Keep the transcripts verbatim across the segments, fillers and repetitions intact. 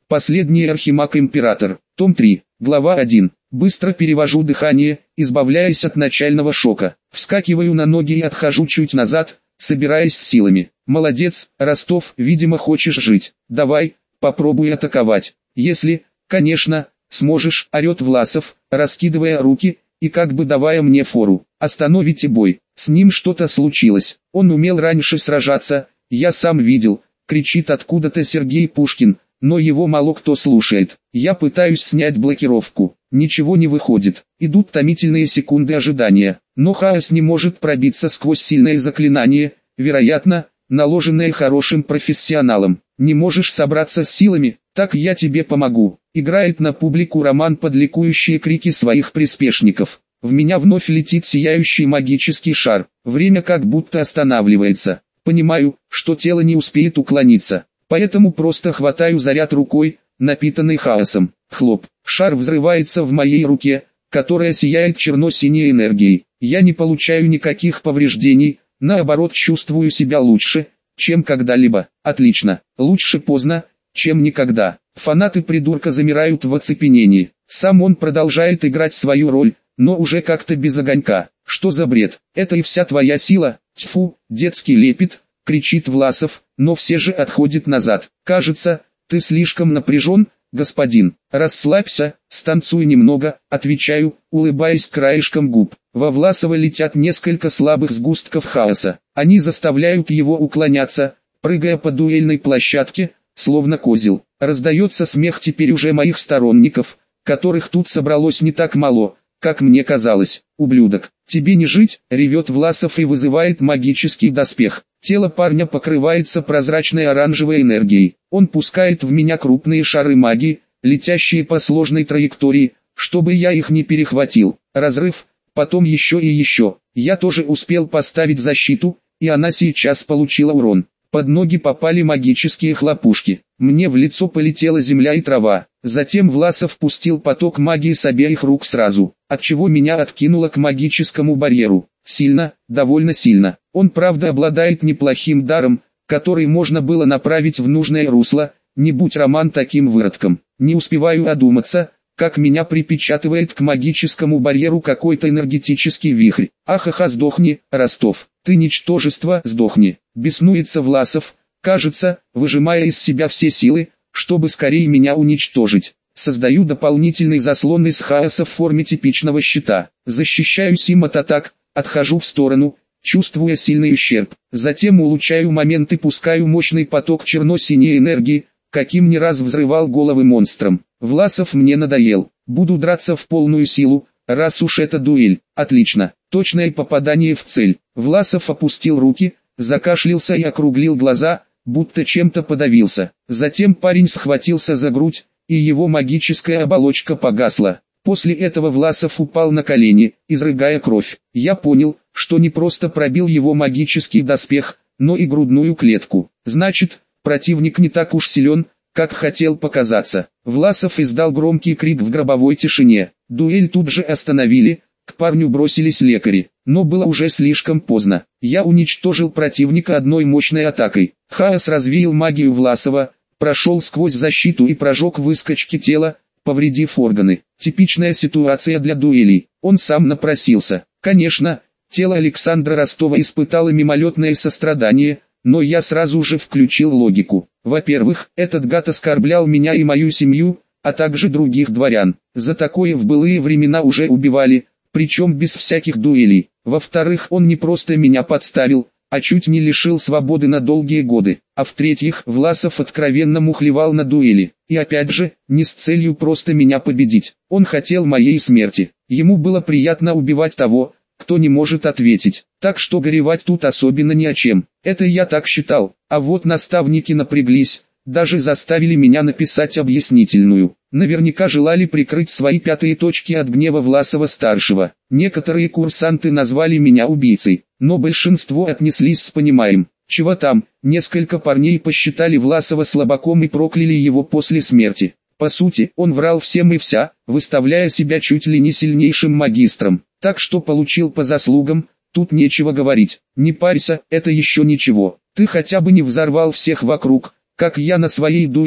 Последний архимаг-император. Том три. Глава один. Быстро перевожу дыхание, избавляясь от начального шока. Вскакиваю на ноги и отхожу чуть назад, собираясь с силами. Молодец, Ростов, видимо хочешь жить. Давай, попробуй атаковать. Если, конечно, сможешь, орет Власов, раскидывая руки, и как бы давая мне фору. Остановите бой. С ним что-то случилось. Он умел раньше сражаться, я сам видел. Кричит откуда-то Сергей Пушкин, но его мало кто слушает. Я пытаюсь снять блокировку. Ничего не выходит. Идут томительные секунды ожидания. Но хаос не может пробиться сквозь сильное заклинание, вероятно, наложенное хорошим профессионалом. Не можешь собраться с силами? Так я тебе помогу. Играет на публику Роман под ликующие крики своих приспешников. В меня вновь летит сияющий магический шар. Время как будто останавливается. Понимаю, что тело не успеет уклониться. Поэтому просто хватаю заряд рукой, напитанный хаосом. Хлоп. Шар взрывается в моей руке, которая сияет черно-синей энергией. Я не получаю никаких повреждений, наоборот чувствую себя лучше, чем когда-либо. Отлично. Лучше поздно, чем никогда. Фанаты придурка замирают в оцепенении. Сам он продолжает играть свою роль, но уже как-то без огонька. Что за бред? Это и вся твоя сила? Тьфу, детский лепет, кричит Власов, но все же отходит назад. Кажется, ты слишком напряжен, господин. Расслабься, станцуй немного, отвечаю, улыбаясь краешком губ. Во Власова летят несколько слабых сгустков хаоса. Они заставляют его уклоняться, прыгая по дуэльной площадке, словно козел. Раздается смех теперь уже моих сторонников, которых тут собралось не так мало, как мне казалось. Ублюдок, тебе не жить, ревет Власов и вызывает магический доспех. Тело парня покрывается прозрачной оранжевой энергией. Он пускает в меня крупные шары магии, летящие по сложной траектории, чтобы я их не перехватил. Разрыв, потом еще и еще. Я тоже успел поставить защиту, и она сейчас получила урон. Под ноги попали магические хлопушки. Мне в лицо полетела земля и трава. Затем Власов пустил поток магии с обеих рук сразу, отчего меня откинуло к магическому барьеру. Сильно, довольно сильно. Он правда обладает неплохим даром, который можно было направить в нужное русло, не будь Роман таким выродком. Не успеваю одуматься, как меня припечатывает к магическому барьеру какой-то энергетический вихрь. Ахаха, сдохни, Ростов, ты ничтожество, сдохни. Беснуется Власов, кажется, выжимая из себя все силы, чтобы скорее меня уничтожить. Создаю дополнительный заслон из хаоса в форме типичного щита. Защищаюсь им от атак, отхожу в сторону, чувствуя сильный ущерб. Затем улучшаю момент и пускаю мощный поток черно-синей энергии, каким не раз взрывал головы монстрам. Власов мне надоел. Буду драться в полную силу, раз уж это дуэль. Отлично. Точное попадание в цель. Власов опустил руки, закашлялся и округлил глаза, будто чем-то подавился. Затем парень схватился за грудь, и его магическая оболочка погасла. После этого Власов упал на колени, изрыгая кровь. Я понял, что не просто пробил его магический доспех, но и грудную клетку. Значит, противник не так уж силен, как хотел показаться. Власов издал громкий крик в гробовой тишине. Дуэль тут же остановили, к парню бросились лекари, но было уже слишком поздно. Я уничтожил противника одной мощной атакой. Хаос развеял магию Власова, прошел сквозь защиту и прожег выскочки тела, повредив органы. Типичная ситуация для дуэлей. Он сам напросился. Конечно, тело Александра Ростова испытало мимолетное сострадание, но я сразу же включил логику. Во-первых, этот гад оскорблял меня и мою семью, а также других дворян. За такое в былые времена уже убивали, причем без всяких дуэлей. Во-вторых, он не просто меня подставил, а чуть не лишил свободы на долгие годы. А в-третьих, Власов откровенно мухлевал на дуэли. И опять же, не с целью просто меня победить. Он хотел моей смерти. Ему было приятно убивать того, кто не может ответить. Так что горевать тут особенно не о чем. Это я так считал. А вот наставники напряглись, даже заставили меня написать объяснительную. Наверняка желали прикрыть свои пятые точки от гнева Власова-старшего. Некоторые курсанты назвали меня убийцей, но большинство отнеслись с пониманием. Чего там, несколько парней посчитали Власова слабаком и прокляли его после смерти. По сути, он врал всем и вся, выставляя себя чуть ли не сильнейшим магистром. Так что получил по заслугам, тут нечего говорить. Не парься, это еще ничего. Ты хотя бы не взорвал всех вокруг, как я на своей дуэли,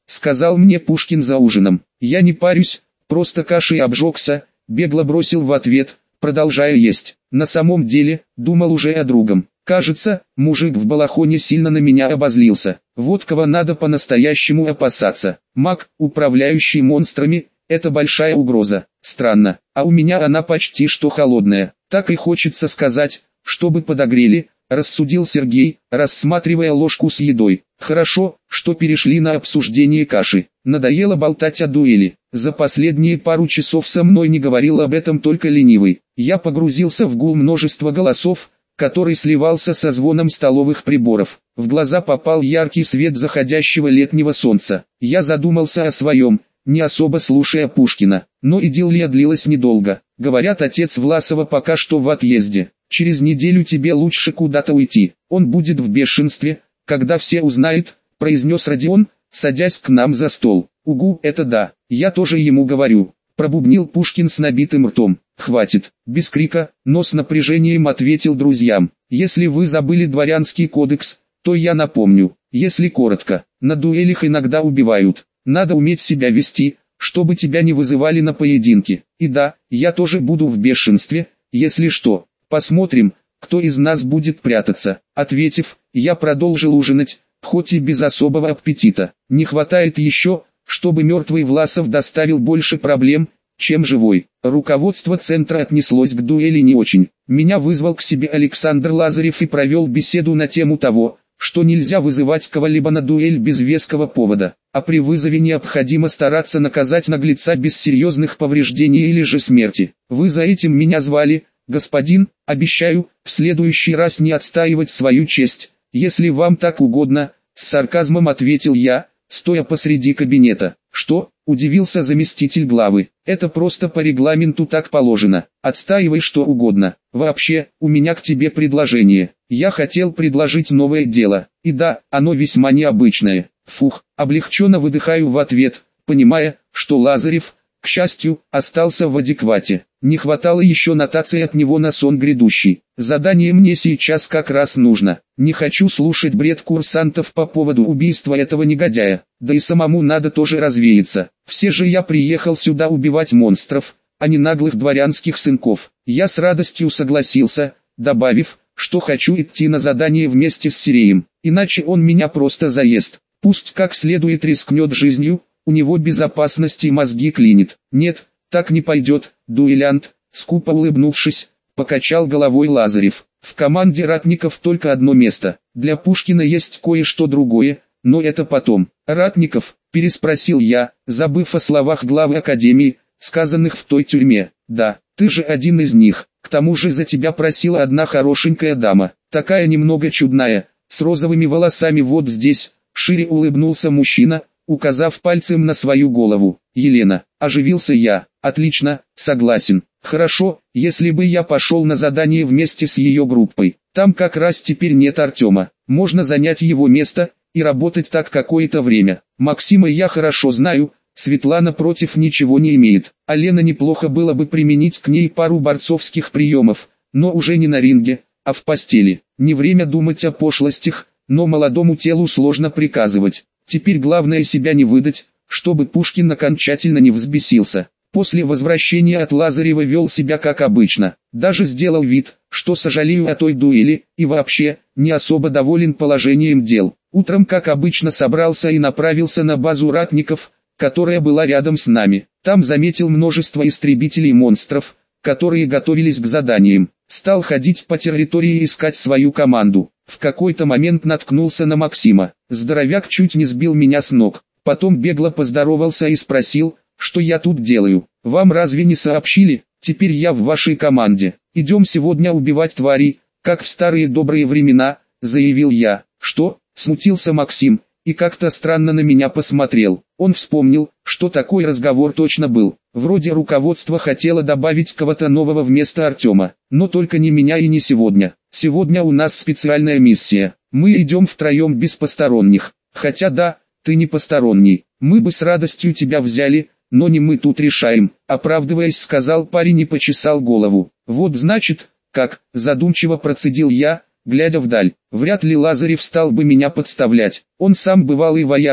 сказал мне Пушкин за ужином. Я не парюсь, просто кашей обжегся, бегло бросил в ответ, продолжая есть. На самом деле, думал уже о другом. Кажется, мужик в балахоне сильно на меня обозлился. Вот кого надо по-настоящему опасаться. Маг, управляющий монстрами, это большая угроза. Странно, а у меня она почти что холодная. Так и хочется сказать, чтобы подогрели, рассудил Сергей, рассматривая ложку с едой. Хорошо, что перешли на обсуждение каши. Надоело болтать о дуэли. За последние пару часов со мной не говорил об этом только ленивый. Я погрузился в гул множества голосов, который сливался со звоном столовых приборов. В глаза попал яркий свет заходящего летнего солнца. Я задумался о своем, не особо слушая Пушкина. Но идиллия длилась недолго. Говорят, отец Власова пока что в отъезде. Через неделю тебе лучше куда-то уйти. Он будет в бешенстве, когда все узнают, произнес Родион, садясь к нам за стол. Угу, это да, я тоже ему говорю. Пробубнил Пушкин с набитым ртом. Хватит, без крика, но с напряжением ответил друзьям. Если вы забыли дворянский кодекс, то я напомню. Если коротко, на дуэлях иногда убивают. Надо уметь себя вести, чтобы тебя не вызывали на поединки. И да, я тоже буду в бешенстве, если что. Посмотрим, кто из нас будет прятаться. Ответив, я продолжил ужинать, хоть и без особого аппетита. Не хватает еще, чтобы мертвый Власов доставил больше проблем, чем живой. Руководство центра отнеслось к дуэли не очень. Меня вызвал к себе Александр Лазарев и провел беседу на тему того, что нельзя вызывать кого-либо на дуэль без веского повода, а при вызове необходимо стараться наказать наглеца без серьезных повреждений или же смерти. Вы за этим меня звали, господин, обещаю, в следующий раз не отстаивать свою честь, если вам так угодно, с сарказмом ответил я, стоя посреди кабинета. Что? Удивился заместитель главы. Это просто по регламенту так положено. Отстаивай что угодно. Вообще, у меня к тебе предложение. Я хотел предложить новое дело. И да, оно весьма необычное. Фух, облегченно выдыхаю в ответ, понимая, что Лазарев, к счастью, остался в адеквате. Не хватало еще нотации от него на сон грядущий. Задание мне сейчас как раз нужно. Не хочу слушать бред курсантов по поводу убийства этого негодяя. Да и самому надо тоже развеяться. Все же я приехал сюда убивать монстров, а не наглых дворянских сынков. Я с радостью согласился, добавив, что хочу идти на задание вместе с Сиреем. Иначе он меня просто заест. Пусть как следует рискнет жизнью, у него безопасности мозги клинит. Нет, так не пойдет, дуэлянт, скупо улыбнувшись, покачал головой Лазарев. В команде ратников только одно место. Для Пушкина есть кое-что другое, но это потом. Ратников, переспросил я, забыв о словах главы академии, сказанных в той тюрьме. Да, ты же один из них. К тому же за тебя просила одна хорошенькая дама, такая немного чудная, с розовыми волосами вот здесь. Шире улыбнулся мужчина, указав пальцем на свою голову. Елена, оживился я. Отлично, согласен. Хорошо, если бы я пошел на задание вместе с ее группой. Там как раз теперь нет Артема. Можно занять его место и работать так какое-то время. Максима я хорошо знаю, Светлана против ничего не имеет. А Лена неплохо было бы применить к ней пару борцовских приемов, но уже не на ринге, а в постели. Не время думать о пошлостях, но молодому телу сложно приказывать. Теперь главное себя не выдать, чтобы Пушкин окончательно не взбесился. После возвращения от Лазарева вел себя как обычно, даже сделал вид, что сожалею о той дуэли, и вообще, не особо доволен положением дел. Утром как обычно собрался и направился на базу ратников, которая была рядом с нами. Там заметил множество истребителей-монстров, которые готовились к заданиям. Стал ходить по территории и искать свою команду. В какой-то момент наткнулся на Максима. Здоровяк чуть не сбил меня с ног. Потом бегло поздоровался и спросил, что я тут делаю. Вам разве не сообщили? Теперь я в вашей команде. Идем сегодня убивать тварей, как в старые добрые времена, заявил я. Что? Смутился Максим, и как-то странно на меня посмотрел. Он вспомнил, что такой разговор точно был. Вроде руководство хотело добавить кого-то нового вместо Артема, но только не меня и не сегодня. Сегодня у нас специальная миссия. Мы идем втроем без посторонних. Хотя да, ты не посторонний. Мы бы с радостью тебя взяли, но не мы тут решаем, оправдываясь, сказал парень и почесал голову. Вот значит, как, задумчиво процедил я, глядя вдаль. Вряд ли Лазарев стал бы меня подставлять. Он сам бывалый вояка,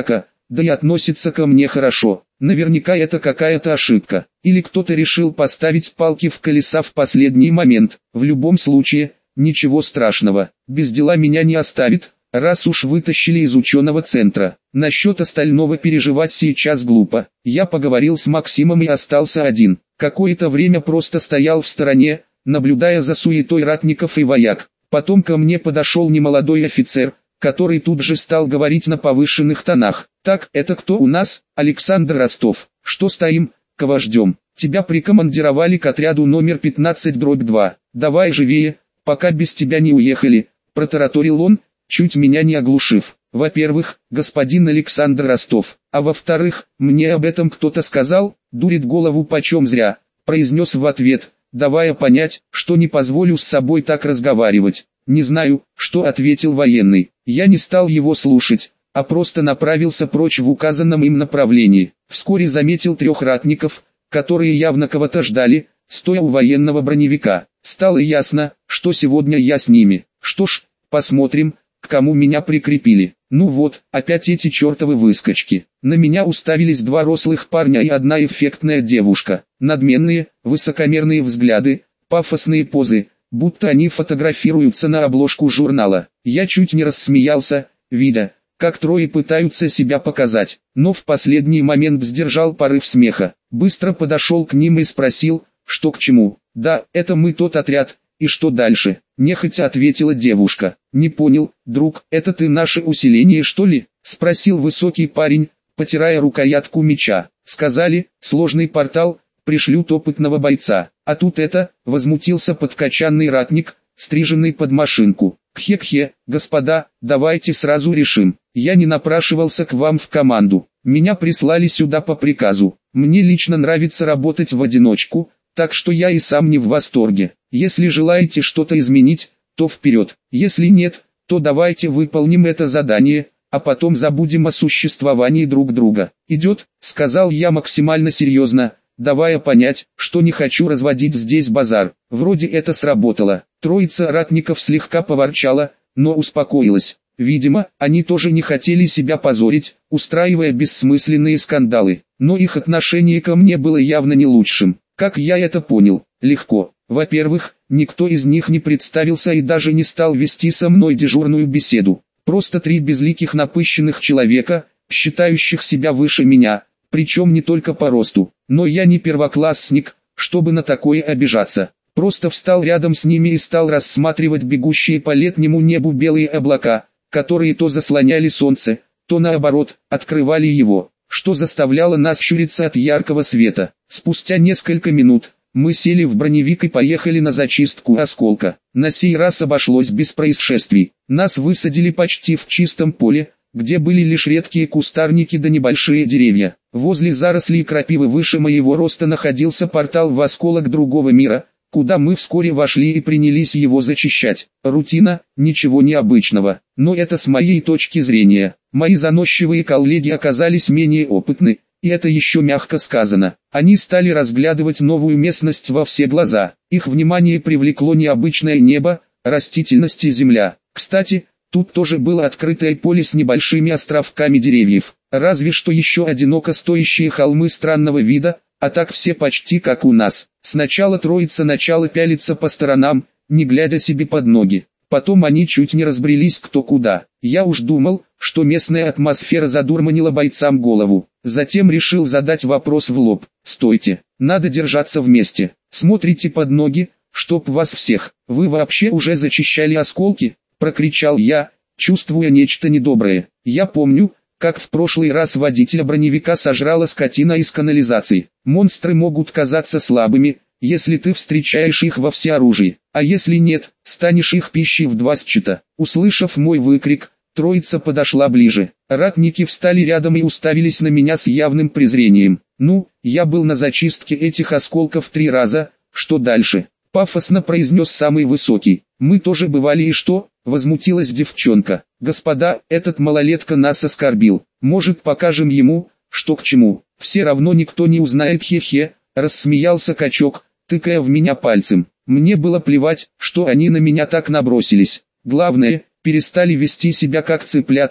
да и относится ко мне хорошо. Наверняка это какая-то ошибка. Или кто-то решил поставить палки в колеса в последний момент. В любом случае, ничего страшного. Без дела меня не оставит, раз уж вытащили из ученого центра. Насчет остального переживать сейчас глупо. Я поговорил с Максимом и остался один. Какое-то время просто стоял в стороне, наблюдая за суетой ратников и вояк. Потом ко мне подошел немолодой офицер, который тут же стал говорить на повышенных тонах. «Так, это кто у нас? Александр Ростов. Что стоим, кого ждем? Тебя прикомандировали к отряду номер пятнадцать дробь два. Давай живее, пока без тебя не уехали», – протараторил он, чуть меня не оглушив. «Во-первых, господин Александр Ростов, а во-вторых, мне об этом кто-то сказал, дурит голову почем зря», – произнес в ответ, давая понять, что не позволю с собой так разговаривать. «Не знаю, что ответил военный. Я не стал его слушать, а просто направился прочь в указанном им направлении. Вскоре заметил трех ратников, которые явно кого-то ждали, стоя у военного броневика. Стало ясно, что сегодня я с ними. Что ж, посмотрим, к кому меня прикрепили. Ну вот, опять эти чертовы выскочки. На меня уставились два рослых парня и одна эффектная девушка. Надменные, высокомерные взгляды, пафосные позы, будто они фотографируются на обложку журнала. Я чуть не рассмеялся, видя, как трое пытаются себя показать, но в последний момент сдержал порыв смеха. Быстро подошел к ним и спросил, что к чему. «Да, это мы тот отряд, и что дальше?» Нехотя ответила девушка. «Не понял, друг, это ты наше усиление что ли?» Спросил высокий парень, потирая рукоятку меча. «Сказали, сложный портал, пришлют опытного бойца. А тут это», возмутился подкачанный ратник, стриженный под машинку. «Кхе-кхе, господа, давайте сразу решим. Я не напрашивался к вам в команду. Меня прислали сюда по приказу. Мне лично нравится работать в одиночку, так что я и сам не в восторге. Если желаете что-то изменить, то вперед. Если нет, то давайте выполним это задание, а потом забудем о существовании друг друга. Идет?» — сказал я максимально серьезно, давая понять, что не хочу разводить здесь базар. Вроде это сработало. Троица ратников слегка поворчала, но успокоилась. Видимо, они тоже не хотели себя позорить, устраивая бессмысленные скандалы. Но их отношение ко мне было явно не лучшим. Как я это понял? Легко. Во-первых, никто из них не представился и даже не стал вести со мной дежурную беседу. Просто три безликих напыщенных человека, считающих себя выше меня, причем не только по росту. Но я не первоклассник, чтобы на такое обижаться. Просто встал рядом с ними и стал рассматривать бегущие по летнему небу белые облака, которые то заслоняли солнце, то наоборот, открывали его, что заставляло нас щуриться от яркого света. Спустя несколько минут, мы сели в броневик и поехали на зачистку осколка. На сей раз обошлось без происшествий. Нас высадили почти в чистом поле, где были лишь редкие кустарники да небольшие деревья. Возле зарослей крапивы выше моего роста находился портал в осколок другого мира, куда мы вскоре вошли и принялись его зачищать. Рутина, ничего необычного, но это с моей точки зрения. Мои заносчивые коллеги оказались менее опытны, и это еще мягко сказано. Они стали разглядывать новую местность во все глаза. Их внимание привлекло необычное небо, растительность и земля. Кстати, тут тоже было открытое поле с небольшими островками деревьев. Разве что еще одиноко стоящие холмы странного вида, а так все почти как у нас. Сначала троица начала пялиться по сторонам, не глядя себе под ноги. Потом они чуть не разбрелись кто куда. Я уж думал, что местная атмосфера задурманила бойцам голову. Затем решил задать вопрос в лоб. «Стойте, надо держаться вместе. Смотрите под ноги, чтоб вас всех. Вы вообще уже зачищали осколки?» — прокричал я, чувствуя нечто недоброе. Я помню, как в прошлый раз водителя броневика сожрала скотина из канализации. Монстры могут казаться слабыми, если ты встречаешь их во всеоружии, а если нет, станешь их пищей в два счета. Услышав мой выкрик, троица подошла ближе. Ратники встали рядом и уставились на меня с явным презрением. «Ну, я был на зачистке этих осколков три раза, что дальше?» — пафосно произнес самый высокий. «Мы тоже бывали и что?» — возмутилась девчонка. «Господа, этот малолетка нас оскорбил. Может, покажем ему, что к чему? Все равно никто не узнает, хе-хе», — рассмеялся качок, тыкая в меня пальцем. Мне было плевать, что они на меня так набросились. Главное, перестали вести себя как цыплята,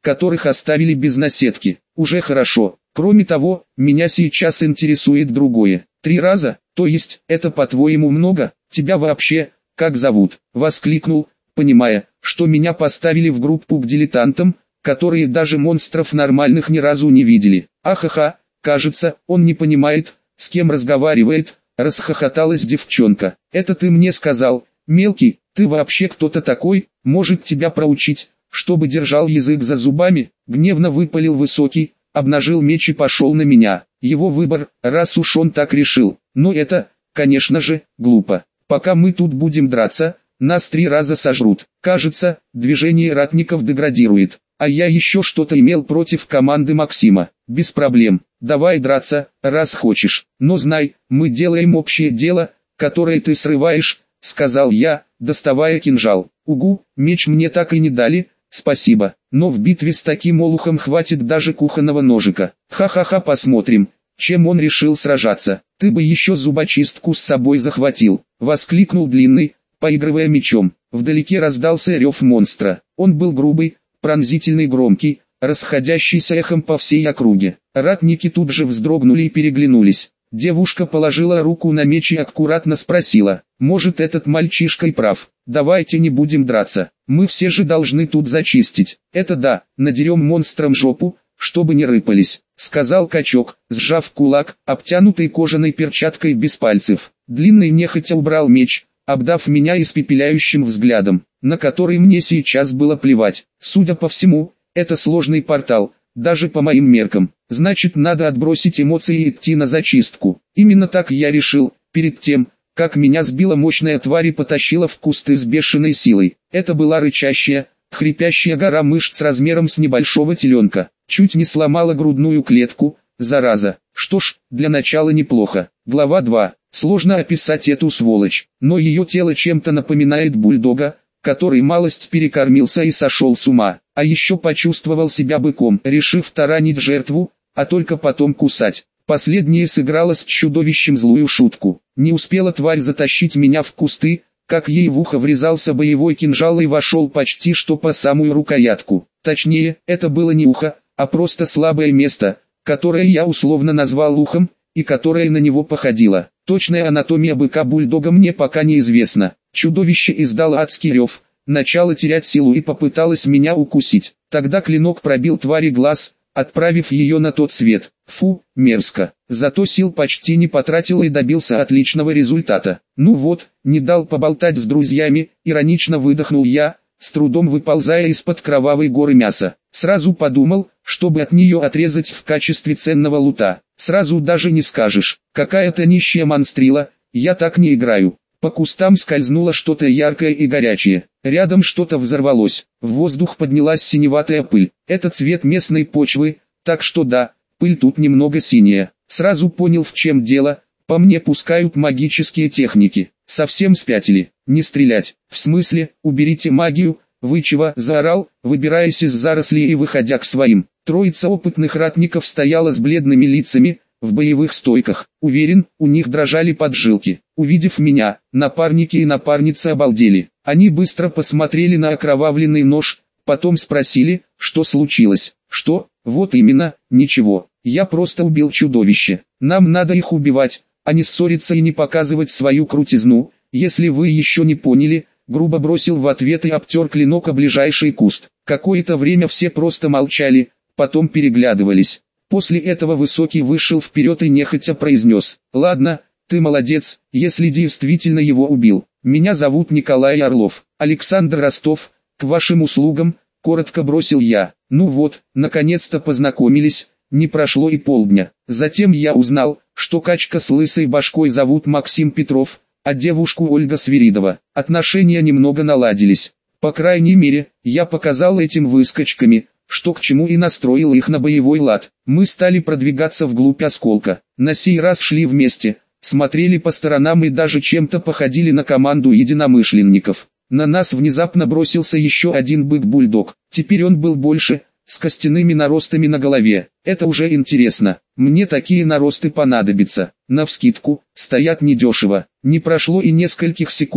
которых оставили без наседки. Уже хорошо. Кроме того, меня сейчас интересует другое. Три раза, то есть, это по-твоему много? Тебя вообще, как зовут? Воскликнул, понимая, что меня поставили в группу к дилетантам, которые даже монстров нормальных ни разу не видели. Ахаха, кажется, он не понимает, с кем разговаривает, расхохоталась девчонка. Это ты мне сказал, мелкий, ты вообще кто-то такой, может тебя проучить, чтобы держал язык за зубами? Гневно выпалил высокий, обнажил меч и пошел на меня. Его выбор, раз уж он так решил. Но это, конечно же, глупо. Пока мы тут будем драться, нас три раза сожрут. Кажется, движение ратников деградирует. А я еще что-то имел против команды Максима. Без проблем. Давай драться, раз хочешь. Но знай, мы делаем общее дело, которое ты срываешь, сказал я, доставая кинжал. Угу, меч мне так и не дали, спасибо. Но в битве с таким олухом хватит даже кухонного ножика. Ха-ха-ха, посмотрим, чем он решил сражаться. Ты бы еще зубочистку с собой захватил, воскликнул Длинный, поигрывая мечом. Вдалеке раздался рев монстра. Он был грубый, пронзительный, громкий, расходящийся эхом по всей округе. Ратники тут же вздрогнули и переглянулись. Девушка положила руку на меч и аккуратно спросила: «Может, этот мальчишка и прав? Давайте не будем драться, мы все же должны тут зачистить». «Это да, надерем монстрам жопу, чтобы не рыпались», — сказал качок, сжав кулак, обтянутый кожаной перчаткой без пальцев. Длинный нехотя убрал меч, обдав меня испепеляющим взглядом, на который мне сейчас было плевать. Судя по всему, это сложный портал, даже по моим меркам. Значит, надо отбросить эмоции и идти на зачистку. Именно так я решил, перед тем, как меня сбила мощная тварь и потащила в кусты с бешеной силой. Это была рычащая, хрипящая гора мышц размером с небольшого теленка. Чуть не сломала грудную клетку, зараза. Что ж, для начала неплохо. Глава два. Сложно описать эту сволочь, но ее тело чем-то напоминает бульдога, который малость перекормился и сошел с ума, а еще почувствовал себя быком, решив таранить жертву, а только потом кусать. Последнее сыграло с чудовищем злую шутку. Не успела тварь затащить меня в кусты, как ей в ухо врезался боевой кинжал и вошел почти что по самую рукоятку. Точнее, это было не ухо, а просто слабое место, которое я условно назвал ухом, и которое на него походило. Точная анатомия быка-бульдога мне пока неизвестна. Чудовище издало адский рев, начало терять силу и попыталось меня укусить. Тогда клинок пробил твари глаз, отправив ее на тот свет. Фу, мерзко. Зато сил почти не потратил и добился отличного результата. Ну вот, не дал поболтать с друзьями, иронично выдохнул я, с трудом выползая из-под кровавой горы мяса. Сразу подумал, чтобы от нее отрезать в качестве ценного лута. Сразу даже не скажешь, какая-то нищая монстрила, я так не играю. По кустам скользнуло что-то яркое и горячее. Рядом что-то взорвалось. В воздух поднялась синеватая пыль. Это цвет местной почвы, так что да, пыль тут немного синяя. Сразу понял, в чем дело. По мне пускают магические техники. Совсем спятили. Не стрелять. В смысле, уберите магию. Вы чего? Заорал, выбираясь из зарослей и выходя к своим. Троица опытных ратников стояла с бледными лицами, в боевых стойках. Уверен, у них дрожали поджилки. Увидев меня, напарники и напарницы обалдели. Они быстро посмотрели на окровавленный нож, потом спросили, что случилось. Что? Вот именно, ничего. Я просто убил чудовище. Нам надо их убивать, а не ссориться и не показывать свою крутизну. Если вы еще не поняли, грубо бросил в ответ и обтер клинок о ближайший куст. Какое-то время все просто молчали, потом переглядывались. После этого Высокий вышел вперед и нехотя произнес: «Ладно, ты молодец, если действительно его убил. Меня зовут Николай Орлов, Александр Ростов, к вашим услугам», — коротко бросил я. Ну вот, наконец-то познакомились, не прошло и полдня. Затем я узнал, что качка с лысой башкой зовут Максим Петров, а девушку Ольга Свиридова. Отношения немного наладились. По крайней мере, я показал этим выскочками, что к чему, и настроил их на боевой лад. Мы стали продвигаться вглубь осколка. На сей раз шли вместе, смотрели по сторонам и даже чем-то походили на команду единомышленников. На нас внезапно бросился еще один бык-бульдог. Теперь он был больше, с костяными наростами на голове. Это уже интересно. Мне такие наросты понадобятся. Навскидку, стоят недешево. Не прошло и нескольких секунд,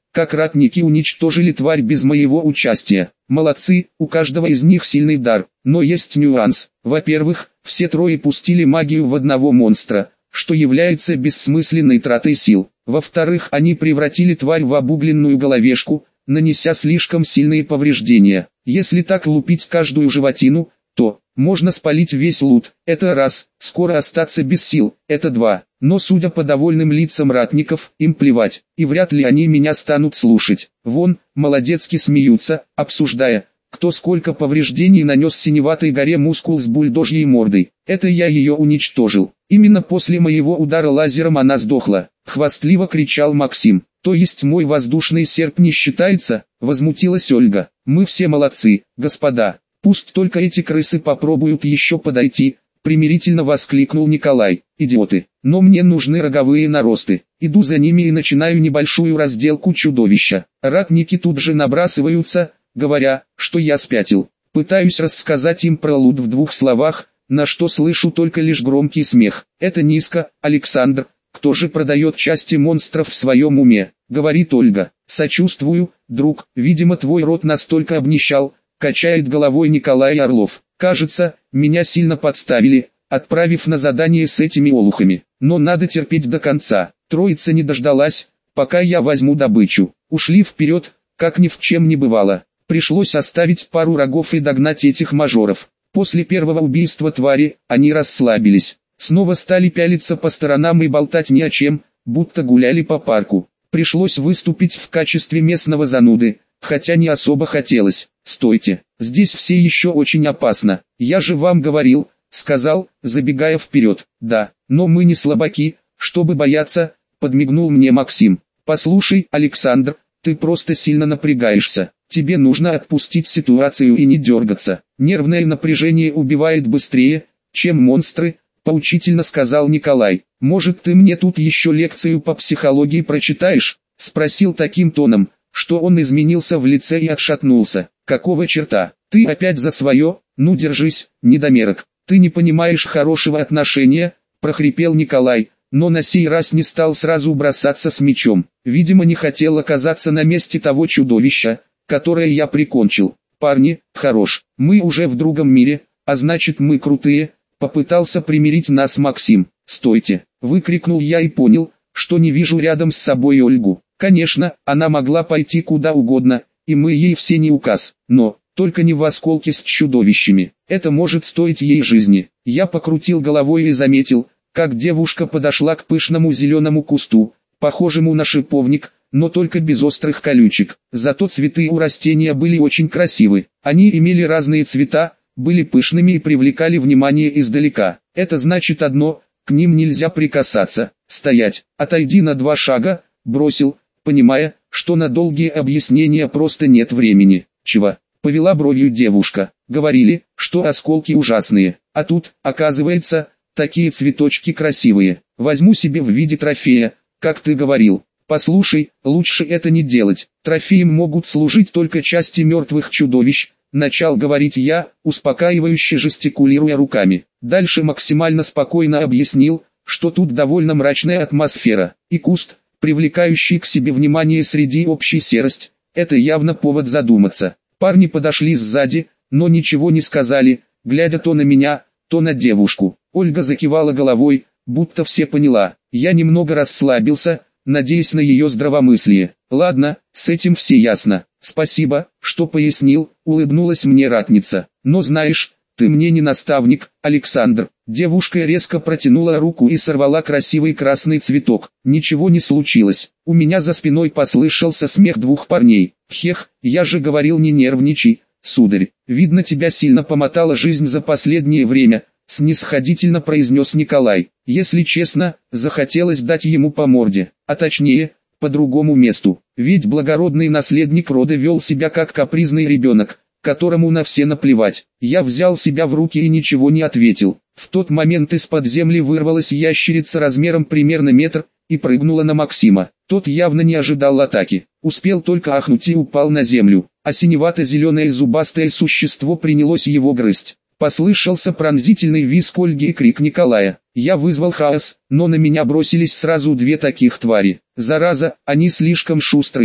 как ратники уничтожили тварь без моего участия. Молодцы, у каждого из них сильный дар, но есть нюанс. Во-первых, все трое пустили магию в одного монстра, что является бессмысленной тратой сил. Во-вторых, они превратили тварь в обугленную головешку, нанеся слишком сильные повреждения. Если так лупить каждую животину, то можно спалить весь лут. Это раз, скоро остаться без сил, это два. Но судя по довольным лицам ратников, им плевать, и вряд ли они меня станут слушать. Вон, молодецки смеются, обсуждая, кто сколько повреждений нанес синеватой горе мускул с бульдожьей мордой. Это я ее уничтожил. Именно после моего удара лазером она сдохла. Хвастливо кричал Максим. То есть мой воздушный серп не считается? Возмутилась Ольга. Мы все молодцы, господа. Пусть только эти крысы попробуют еще подойти, примирительно воскликнул Николай. Идиоты, но мне нужны роговые наросты. Иду за ними и начинаю небольшую разделку чудовища. Ратники тут же набрасываются, говоря, что я спятил. Пытаюсь рассказать им про лут в двух словах, на что слышу только лишь громкий смех. Это низко, Александр, кто же продает части монстров в своем уме, говорит Ольга. Сочувствую, друг, видимо твой род настолько обнищал, качает головой Николай Орлов. Кажется, меня сильно подставили, отправив на задание с этими олухами. Но надо терпеть до конца. Троица не дождалась, пока я возьму добычу. Ушли вперед, как ни в чем не бывало. Пришлось оставить пару рогов и догнать этих мажоров. После первого убийства твари, они расслабились. Снова стали пялиться по сторонам и болтать ни о чем, будто гуляли по парку. Пришлось выступить в качестве местного зануды, хотя не особо хотелось. «Стойте, здесь все еще очень опасно. Я же вам говорил», — сказал, забегая вперед. «Да, но мы не слабаки, чтобы бояться», — подмигнул мне Максим. «Послушай, Александр, ты просто сильно напрягаешься. Тебе нужно отпустить ситуацию и не дергаться. Нервное напряжение убивает быстрее, чем монстры», — поучительно сказал Николай. «Может, ты мне тут еще лекцию по психологии прочитаешь?» — спросил таким тоном, что он изменился в лице и отшатнулся. «Какого черта? Ты опять за свое? Ну держись, недомерок. Ты не понимаешь хорошего отношения», — прохрипел Николай, но на сей раз не стал сразу бросаться с мечом. Видимо, не хотел оказаться на месте того чудовища, которое я прикончил. «Парни, хорош, мы уже в другом мире, а значит мы крутые», — попытался примирить нас Максим. «Стойте!» — выкрикнул я и понял, что не вижу рядом с собой Ольгу. Конечно, она могла пойти куда угодно, и мы ей все не указ, но, только не в осколке с чудовищами, это может стоить ей жизни. Я покрутил головой и заметил, как девушка подошла к пышному зеленому кусту, похожему на шиповник, но только без острых колючек. Зато цветы у растения были очень красивы. Они имели разные цвета, были пышными и привлекали внимание издалека. Это значит одно, к ним нельзя прикасаться. «Стоять, отойди на два шага», бросил, понимая, что на долгие объяснения просто нет времени. «Чего?» — повела бровью девушка. «Говорили, что осколки ужасные, а тут, оказывается, такие цветочки красивые. Возьму себе в виде трофея, как ты говорил». «Послушай, лучше это не делать. Трофеем могут служить только части мертвых чудовищ», начал говорить я, успокаивающе жестикулируя руками. Дальше максимально спокойно объяснил, что тут довольно мрачная атмосфера, и куст, привлекающий к себе внимание среди общей серости, это явно повод задуматься. Парни подошли сзади, но ничего не сказали, глядя то на меня, то на девушку. Ольга закивала головой, будто все поняла. Я немного расслабился, надеясь на ее здравомыслие. «Ладно, с этим все ясно. Спасибо, что пояснил», — улыбнулась мне ратница. «Но знаешь, ты мне не наставник, Александр». Девушка резко протянула руку и сорвала красивый красный цветок. Ничего не случилось. У меня за спиной послышался смех двух парней. «Хех, я же говорил, не нервничай, сударь. Видно, тебя сильно помотала жизнь за последнее время», — снисходительно произнес Николай. Если честно, захотелось дать ему по морде, а точнее, по другому месту. Ведь благородный наследник рода вел себя как капризный ребенок, которому на все наплевать. Я взял себя в руки и ничего не ответил. В тот момент из-под земли вырвалась ящерица размером примерно метр, и прыгнула на Максима. Тот явно не ожидал атаки, успел только ахнуть и упал на землю, а синевато-зеленое зубастое существо принялось его грызть. Послышался пронзительный визг Ольги и крик Николая. Я вызвал хаос, но на меня бросились сразу две таких твари. Зараза, они слишком шустрые,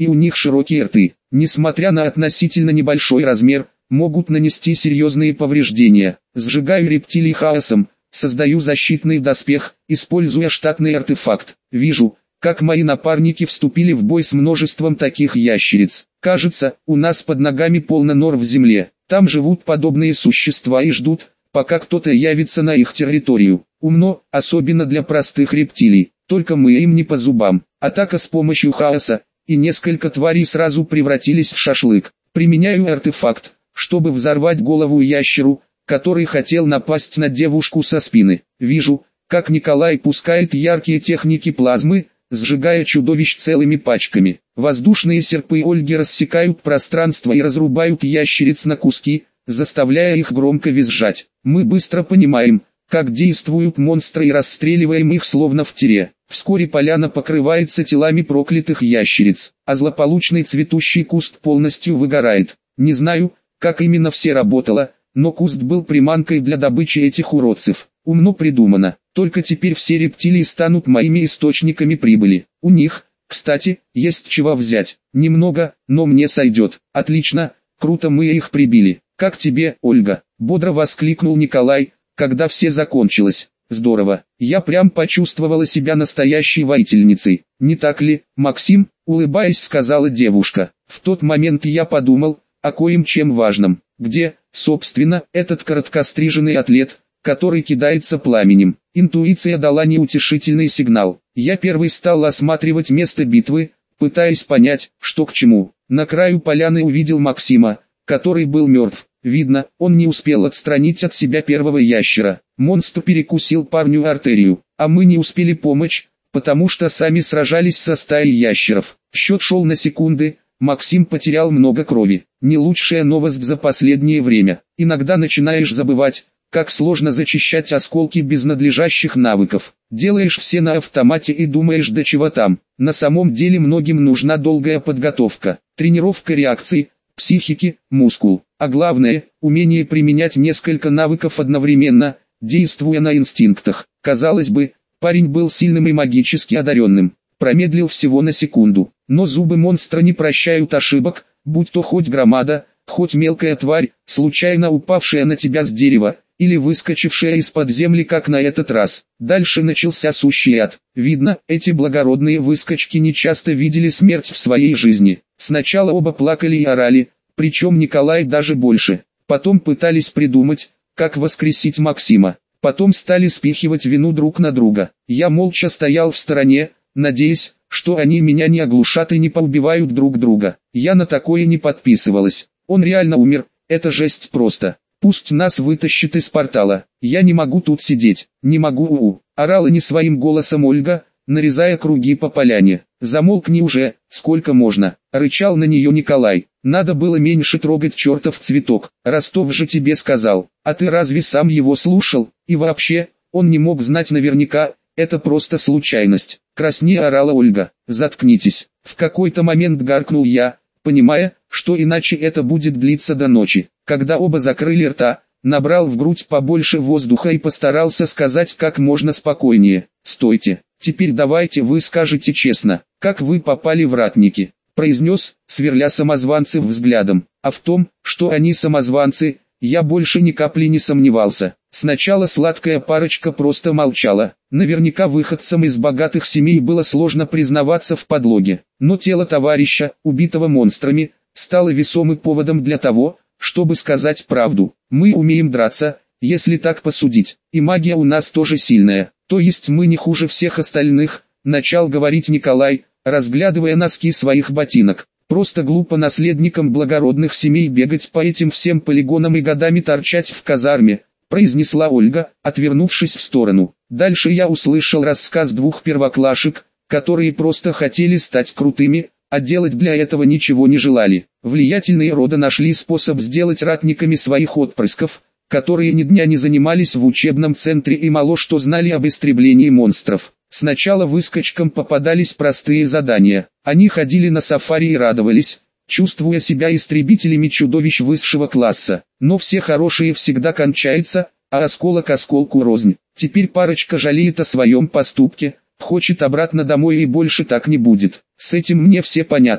и у них широкие рты, несмотря на относительно небольшой размер, могут нанести серьезные повреждения. Сжигаю рептилий хаосом, создаю защитный доспех, используя штатный артефакт. Вижу, как мои напарники вступили в бой с множеством таких ящериц. Кажется, у нас под ногами полно нор в земле. Там живут подобные существа и ждут, пока кто-то явится на их территорию. Умно, особенно для простых рептилий. Только мы им не по зубам. Атака с помощью хаоса, и несколько тварей сразу превратились в шашлык. Применяю артефакт, чтобы взорвать голову ящеру, который хотел напасть на девушку со спины. Вижу, как Николай пускает яркие техники плазмы, сжигая чудовищ целыми пачками. Воздушные серпы Ольги рассекают пространство и разрубают ящериц на куски, заставляя их громко визжать. Мы быстро понимаем, как действуют монстры, и расстреливаем их словно в тире. Вскоре поляна покрывается телами проклятых ящериц, а злополучный цветущий куст полностью выгорает. Не знаю, как именно все работало, но куст был приманкой для добычи этих уродцев. Умно придумано. Только теперь все рептилии станут моими источниками прибыли. У них, кстати, есть чего взять. Немного, но мне сойдет. Отлично, круто, мы их прибили. Как тебе, Ольга? Бодро воскликнул Николай, когда все закончилось. Здорово. Я прям почувствовала себя настоящей воительницей. Не так ли, Максим? Улыбаясь, сказала девушка. В тот момент я подумал о коем чем важном. Где, собственно, этот короткостриженный атлет, который кидается пламенем? Интуиция дала неутешительный сигнал. Я первый стал осматривать место битвы, пытаясь понять, что к чему. На краю поляны увидел Максима, который был мертв. Видно, он не успел отстранить от себя первого ящера. Монстр перекусил парню артерию, а мы не успели помочь, потому что сами сражались со стаей ящеров. Счет шел на секунды. Максим потерял много крови. Не лучшая новость за последнее время. Иногда начинаешь забывать, как сложно зачищать осколки без надлежащих навыков. Делаешь все на автомате и думаешь, да чего там. На самом деле многим нужна долгая подготовка, тренировка реакций, психики, мускул. А главное, умение применять несколько навыков одновременно, действуя на инстинктах. Казалось бы, парень был сильным и магически одаренным. Промедлил всего на секунду. Но зубы монстра не прощают ошибок, будь то хоть громада, хоть мелкая тварь, случайно упавшая на тебя с дерева, или выскочившая из-под земли, как на этот раз. Дальше начался сущий ад. Видно, эти благородные выскочки нечасто видели смерть в своей жизни. Сначала оба плакали и орали, причем Николай даже больше. Потом пытались придумать, как воскресить Максима. Потом стали спихивать вину друг на друга. Я молча стоял в стороне, надеясь, что они меня не оглушат и не поубивают друг друга. Я на такое не подписывалась. Он реально умер, это жесть просто. Пусть нас вытащит из портала. Я не могу тут сидеть, не могу у-у. Орала не своим голосом Ольга, нарезая круги по поляне. Замолкни уже, сколько можно. Рычал на нее Николай. Надо было меньше трогать чертов цветок. Ростов же тебе сказал. А ты разве сам его слушал? И вообще, он не мог знать наверняка. Это просто случайность. Краснее орала Ольга. Заткнитесь. В какой-то момент гаркнул я, понимая, что иначе это будет длиться до ночи. Когда оба закрыли рта, набрал в грудь побольше воздуха и постарался сказать как можно спокойнее. Стойте. Теперь давайте вы скажете честно, как вы попали в ратники. Произнес, сверля самозванцев взглядом. А в том, что они самозванцы, я больше ни капли не сомневался. Сначала сладкая парочка просто молчала. Наверняка выходцам из богатых семей было сложно признаваться в подлоге. Но тело товарища, убитого монстрами, стало весомым поводом для того, чтобы сказать правду. Мы умеем драться, если так посудить. И магия у нас тоже сильная. То есть мы не хуже всех остальных, начал говорить Николай, разглядывая носки своих ботинок. Просто глупо наследникам благородных семей бегать по этим всем полигонам и годами торчать в казарме, произнесла Ольга, отвернувшись в сторону. Дальше я услышал рассказ двух первоклашек, которые просто хотели стать крутыми, а делать для этого ничего не желали. Влиятельные рода нашли способ сделать ратниками своих отпрысков, которые ни дня не занимались в учебном центре и мало что знали об истреблении монстров. Сначала выскочкам попадались простые задания. Они ходили на сафари и радовались, чувствуя себя истребителями чудовищ высшего класса. Но все хорошие всегда кончаются, а осколок осколку рознь. Теперь парочка жалеет о своем поступке, хочет обратно домой и больше так не будет. С этим мне все понятно.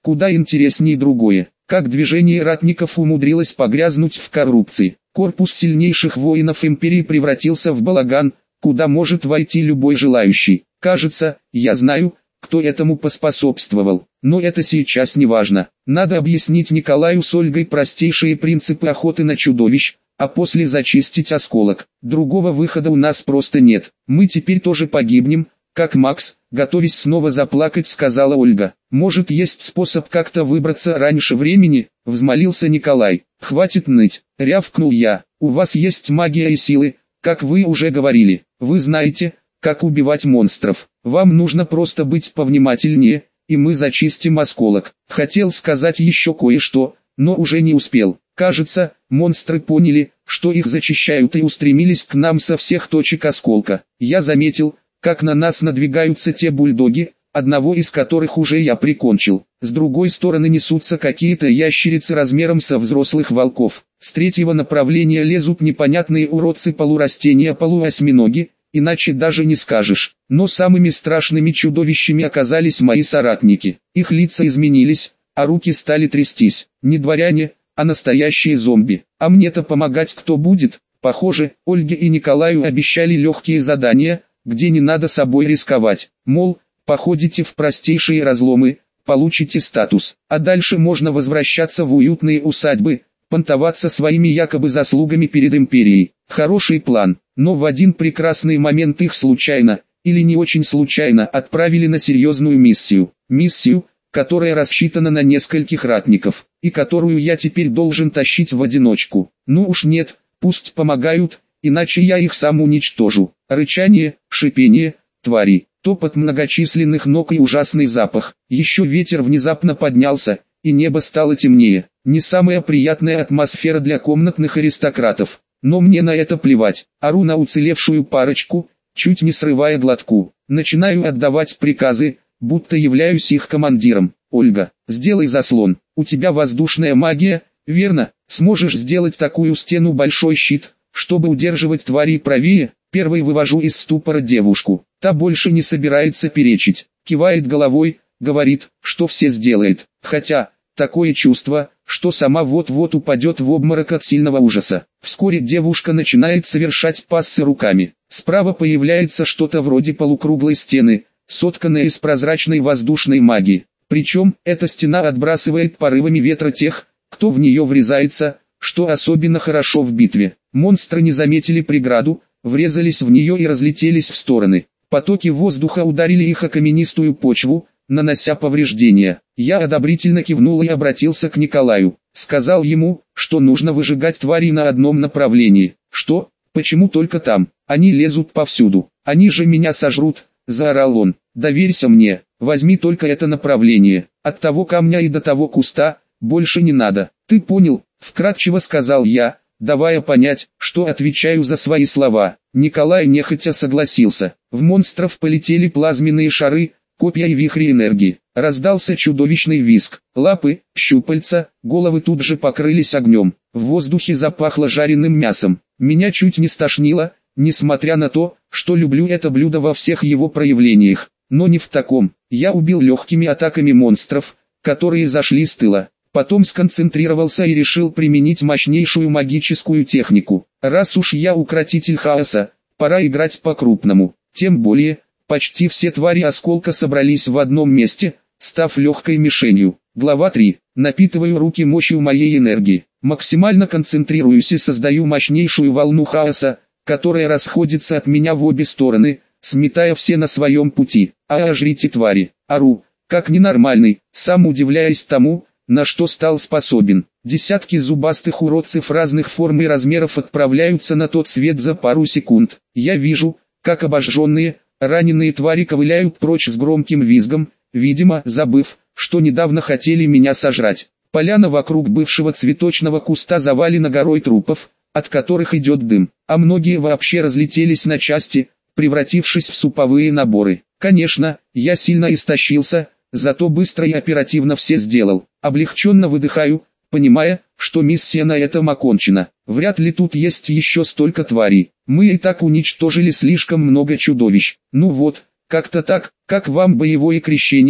Куда интереснее другое, как движение ратников умудрилось погрязнуть в коррупции. Корпус сильнейших воинов империи превратился в балаган, куда может войти любой желающий. Кажется, я знаю, кто этому поспособствовал, но это сейчас не важно. Надо объяснить Николаю с Ольгой простейшие принципы охоты на чудовищ, а после зачистить осколок. Другого выхода у нас просто нет. Мы теперь тоже погибнем, как Макс, готовясь снова заплакать, сказала Ольга. Может, есть способ как-то выбраться раньше времени? Взмолился Николай. Хватит ныть, рявкнул я. У вас есть магия и силы, как вы уже говорили. Вы знаете, как убивать монстров. Вам нужно просто быть повнимательнее, и мы зачистим осколок. Хотел сказать еще кое-что, но уже не успел. Кажется, монстры поняли, что их зачищают, и устремились к нам со всех точек осколка. Я заметил, как на нас надвигаются те бульдоги, одного из которых уже я прикончил. С другой стороны несутся какие-то ящерицы размером со взрослых волков. С третьего направления лезут непонятные уродцы-полурастения-полуосьминоги, иначе даже не скажешь. Но самыми страшными чудовищами оказались мои соратники. Их лица изменились, а руки стали трястись. Не дворяне, а настоящие зомби. А мне-то помогать кто будет? Похоже, Ольге и Николаю обещали легкие задания, где не надо собой рисковать. Мол, походите в простейшие разломы, получите статус. А дальше можно возвращаться в уютные усадьбы, понтоваться своими якобы заслугами перед империей. Хороший план, но в один прекрасный момент их случайно, или не очень случайно, отправили на серьезную миссию. Миссию, которая рассчитана на нескольких ратников, и которую я теперь должен тащить в одиночку. Ну уж нет, пусть помогают, иначе я их сам уничтожу. Рычание, шипение, твари, топот многочисленных ног и ужасный запах. Еще ветер внезапно поднялся, и небо стало темнее. Не самая приятная атмосфера для комнатных аристократов, но мне на это плевать. Ору на уцелевшую парочку, чуть не срывая глотку. Начинаю отдавать приказы, будто являюсь их командиром. Ольга, сделай заслон, у тебя воздушная магия, верно? Сможешь сделать такую стену, большой щит, чтобы удерживать твари правее? Первый вывожу из ступора девушку. Та больше не собирается перечить, кивает головой, говорит, что все сделает. Хотя, такое чувство, что сама вот-вот упадет в обморок от сильного ужаса. Вскоре девушка начинает совершать пассы руками. Справа появляется что-то вроде полукруглой стены, сотканная из прозрачной воздушной магии. Причем, эта стена отбрасывает порывами ветра тех, кто в нее врезается, что особенно хорошо в битве. Монстры не заметили преграду, врезались в нее и разлетелись в стороны. Потоки воздуха ударили их о каменистую почву, нанося повреждения. Я одобрительно кивнул и обратился к Николаю. Сказал ему, что нужно выжигать твари на одном направлении. Что? Почему только там? Они лезут повсюду. Они же меня сожрут, заорал он. Доверься мне, возьми только это направление. От того камня и до того куста, больше не надо. Ты понял? Вкратчиво сказал я, давая понять, что отвечаю за свои слова. Николай нехотя согласился. В монстров полетели плазменные шары, копья и вихри энергии. Раздался чудовищный визг. Лапы, щупальца, головы тут же покрылись огнем. В воздухе запахло жареным мясом. Меня чуть не стошнило, несмотря на то, что люблю это блюдо во всех его проявлениях. Но не в таком. Я убил легкими атаками монстров, которые зашли с тыла. Потом сконцентрировался и решил применить мощнейшую магическую технику. Раз уж я укротитель хаоса, пора играть по-крупному. Тем более, почти все твари осколка собрались в одном месте, став легкой мишенью. Глава три. Напитываю руки мощью моей энергии. Максимально концентрируюсь и создаю мощнейшую волну хаоса, которая расходится от меня в обе стороны, сметая все на своем пути. А жрите твари. Ору, как ненормальный, сам удивляясь тому, на что стал способен. Десятки зубастых уродцев разных форм и размеров отправляются на тот свет за пару секунд. Я вижу, как обожженные, раненые твари ковыляют прочь с громким визгом, видимо, забыв, что недавно хотели меня сожрать. Поляна вокруг бывшего цветочного куста завалена горой трупов, от которых идет дым, а многие вообще разлетелись на части, превратившись в суповые наборы. Конечно, я сильно истощился, зато быстро и оперативно все сделал. Облегченно выдыхаю, понимая, что миссия на этом окончена. Вряд ли тут есть еще столько тварей. Мы и так уничтожили слишком много чудовищ. Ну вот, как-то так. Как вам боевое крещение,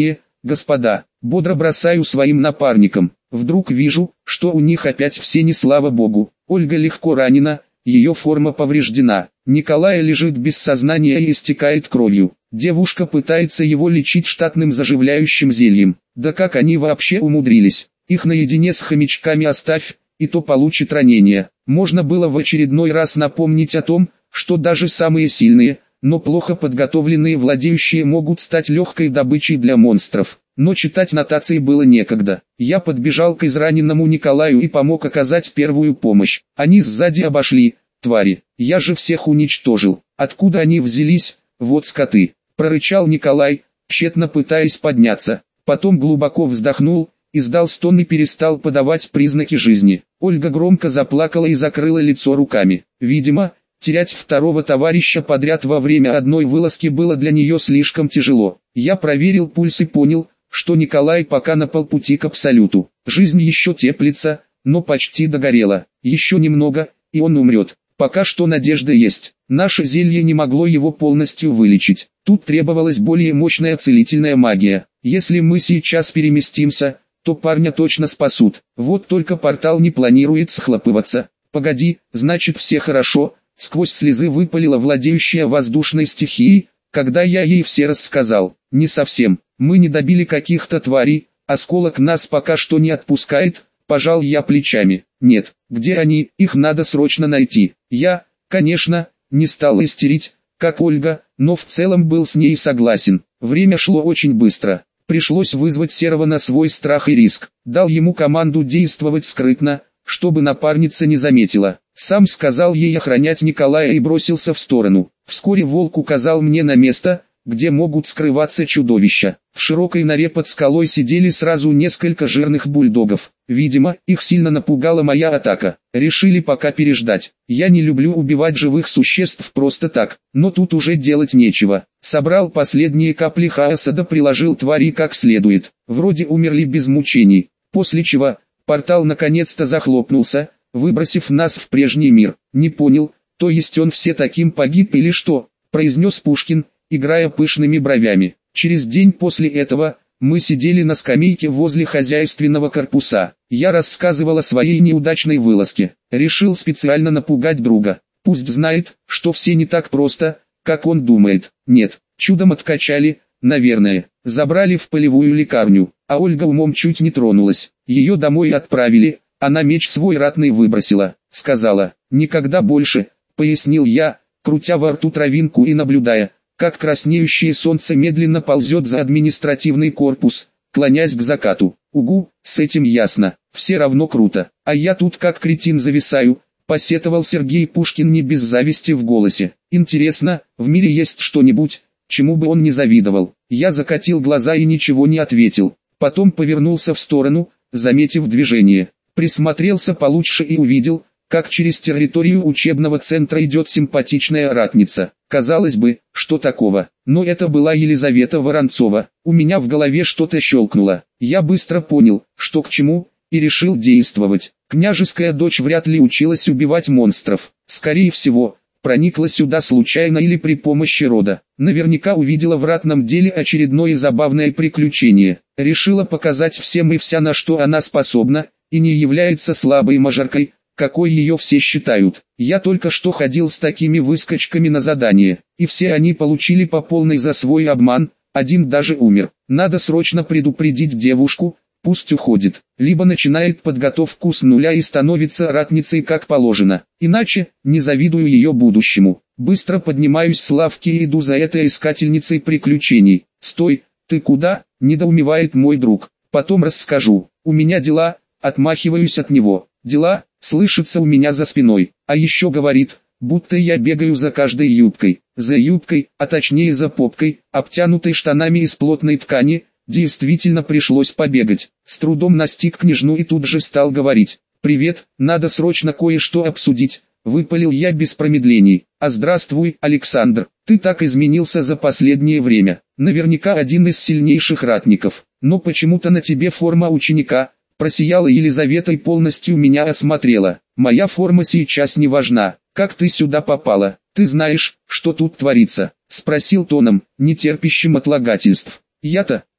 господа, бодро бросаю своим напарникам. Вдруг вижу, что у них опять все не слава богу. Ольга легко ранена, ее форма повреждена. Николай лежит без сознания и истекает кровью. Девушка пытается его лечить штатным заживляющим зельем. Да как они вообще умудрились? Их наедине с хомячками оставь, и то получит ранение. Можно было в очередной раз напомнить о том, что даже самые сильные, но плохо подготовленные владеющие могут стать легкой добычей для монстров. Но читать нотации было некогда. Я подбежал к израненному Николаю и помог оказать первую помощь. Они сзади обошли, твари. Я же всех уничтожил. Откуда они взялись? Вот скоты. Прорычал Николай, тщетно пытаясь подняться. Потом глубоко вздохнул, издал стон и перестал подавать признаки жизни. Ольга громко заплакала и закрыла лицо руками. Видимо, терять второго товарища подряд во время одной вылазки было для нее слишком тяжело. Я проверил пульс и понял, что Николай пока на полпути к абсолюту. Жизнь еще теплится, но почти догорела. Еще немного, и он умрет. Пока что надежда есть. Наше зелье не могло его полностью вылечить. Тут требовалась более мощная целительная магия. Если мы сейчас переместимся, то парня точно спасут. Вот только портал не планирует схлопываться. Погоди, значит все хорошо. Сквозь слезы выпалила владеющая воздушной стихией, когда я ей все рассказал. Не совсем. Мы не добили каких-то тварей, осколок нас пока что не отпускает, пожал я плечами. Нет, где они, их надо срочно найти. Я, конечно, не стал истерить, как Ольга, но в целом был с ней согласен. Время шло очень быстро. Пришлось вызвать Серого на свой страх и риск. Дал ему команду действовать скрытно, чтобы напарница не заметила. Сам сказал ей охранять Николая и бросился в сторону. Вскоре волк указал мне на место, где могут скрываться чудовища. В широкой норе под скалой сидели сразу несколько жирных бульдогов. Видимо, их сильно напугала моя атака. Решили пока переждать. Я не люблю убивать живых существ просто так, но тут уже делать нечего. Собрал последние капли хаоса да приложил твари как следует. Вроде умерли без мучений. После чего портал наконец-то захлопнулся, выбросив нас в прежний мир. Не понял, то есть он все таким погиб или что? Произнес Пушкин, играя пышными бровями. Через день после этого, мы сидели на скамейке возле хозяйственного корпуса. Я рассказывал о своей неудачной вылазке. Решил специально напугать друга. Пусть знает, что все не так просто, как он думает. Нет, чудом откачали, наверное. Забрали в полевую лекарню, а Ольга умом чуть не тронулась. Ее домой отправили, она меч свой ратный выбросила. Сказала, никогда больше, пояснил я, крутя во рту травинку и наблюдая, как краснеющее солнце медленно ползет за административный корпус, клонясь к закату. Угу, с этим ясно, все равно круто. А я тут как кретин зависаю, посетовал Сергей Пушкин не без зависти в голосе. Интересно, в мире есть что-нибудь, чему бы он не завидовал? Я закатил глаза и ничего не ответил. Потом повернулся в сторону, заметив движение. Присмотрелся получше и увидел, как через территорию учебного центра идет симпатичная ратница. Казалось бы, что такого, но это была Елизавета Воронцова. У меня в голове что-то щелкнуло. Я быстро понял, что к чему, и решил действовать. Княжеская дочь вряд ли училась убивать монстров. Скорее всего, проникла сюда случайно или при помощи рода. Наверняка увидела в ратном деле очередное забавное приключение. Решила показать всем и вся, на что она способна, и не является слабой мажоркой, какой ее все считают. Я только что ходил с такими выскочками на задание, и все они получили по полной за свой обман, один даже умер. Надо срочно предупредить девушку, пусть уходит, либо начинает подготовку с нуля и становится ратницей как положено. Иначе, не завидую ее будущему. Быстро поднимаюсь с лавки и иду за этой искательницей приключений. «Стой, ты куда?» – недоумевает мой друг. «Потом расскажу, у меня дела», отмахиваюсь от него. «Дела?» Слышится у меня за спиной, а еще говорит, будто я бегаю за каждой юбкой, за юбкой, а точнее за попкой, обтянутой штанами из плотной ткани. Действительно пришлось побегать. С трудом настиг княжну и тут же стал говорить: «Привет, надо срочно кое-что обсудить», — выпалил я без промедлений. «А здравствуй, Александр, ты так изменился за последнее время, наверняка один из сильнейших ратников, но почему-то на тебе форма ученика». Просияла Елизавета и полностью меня осмотрела. «Моя форма сейчас не важна. Как ты сюда попала? Ты знаешь, что тут творится?» Спросил тоном, не терпящим отлагательств. «Я-то,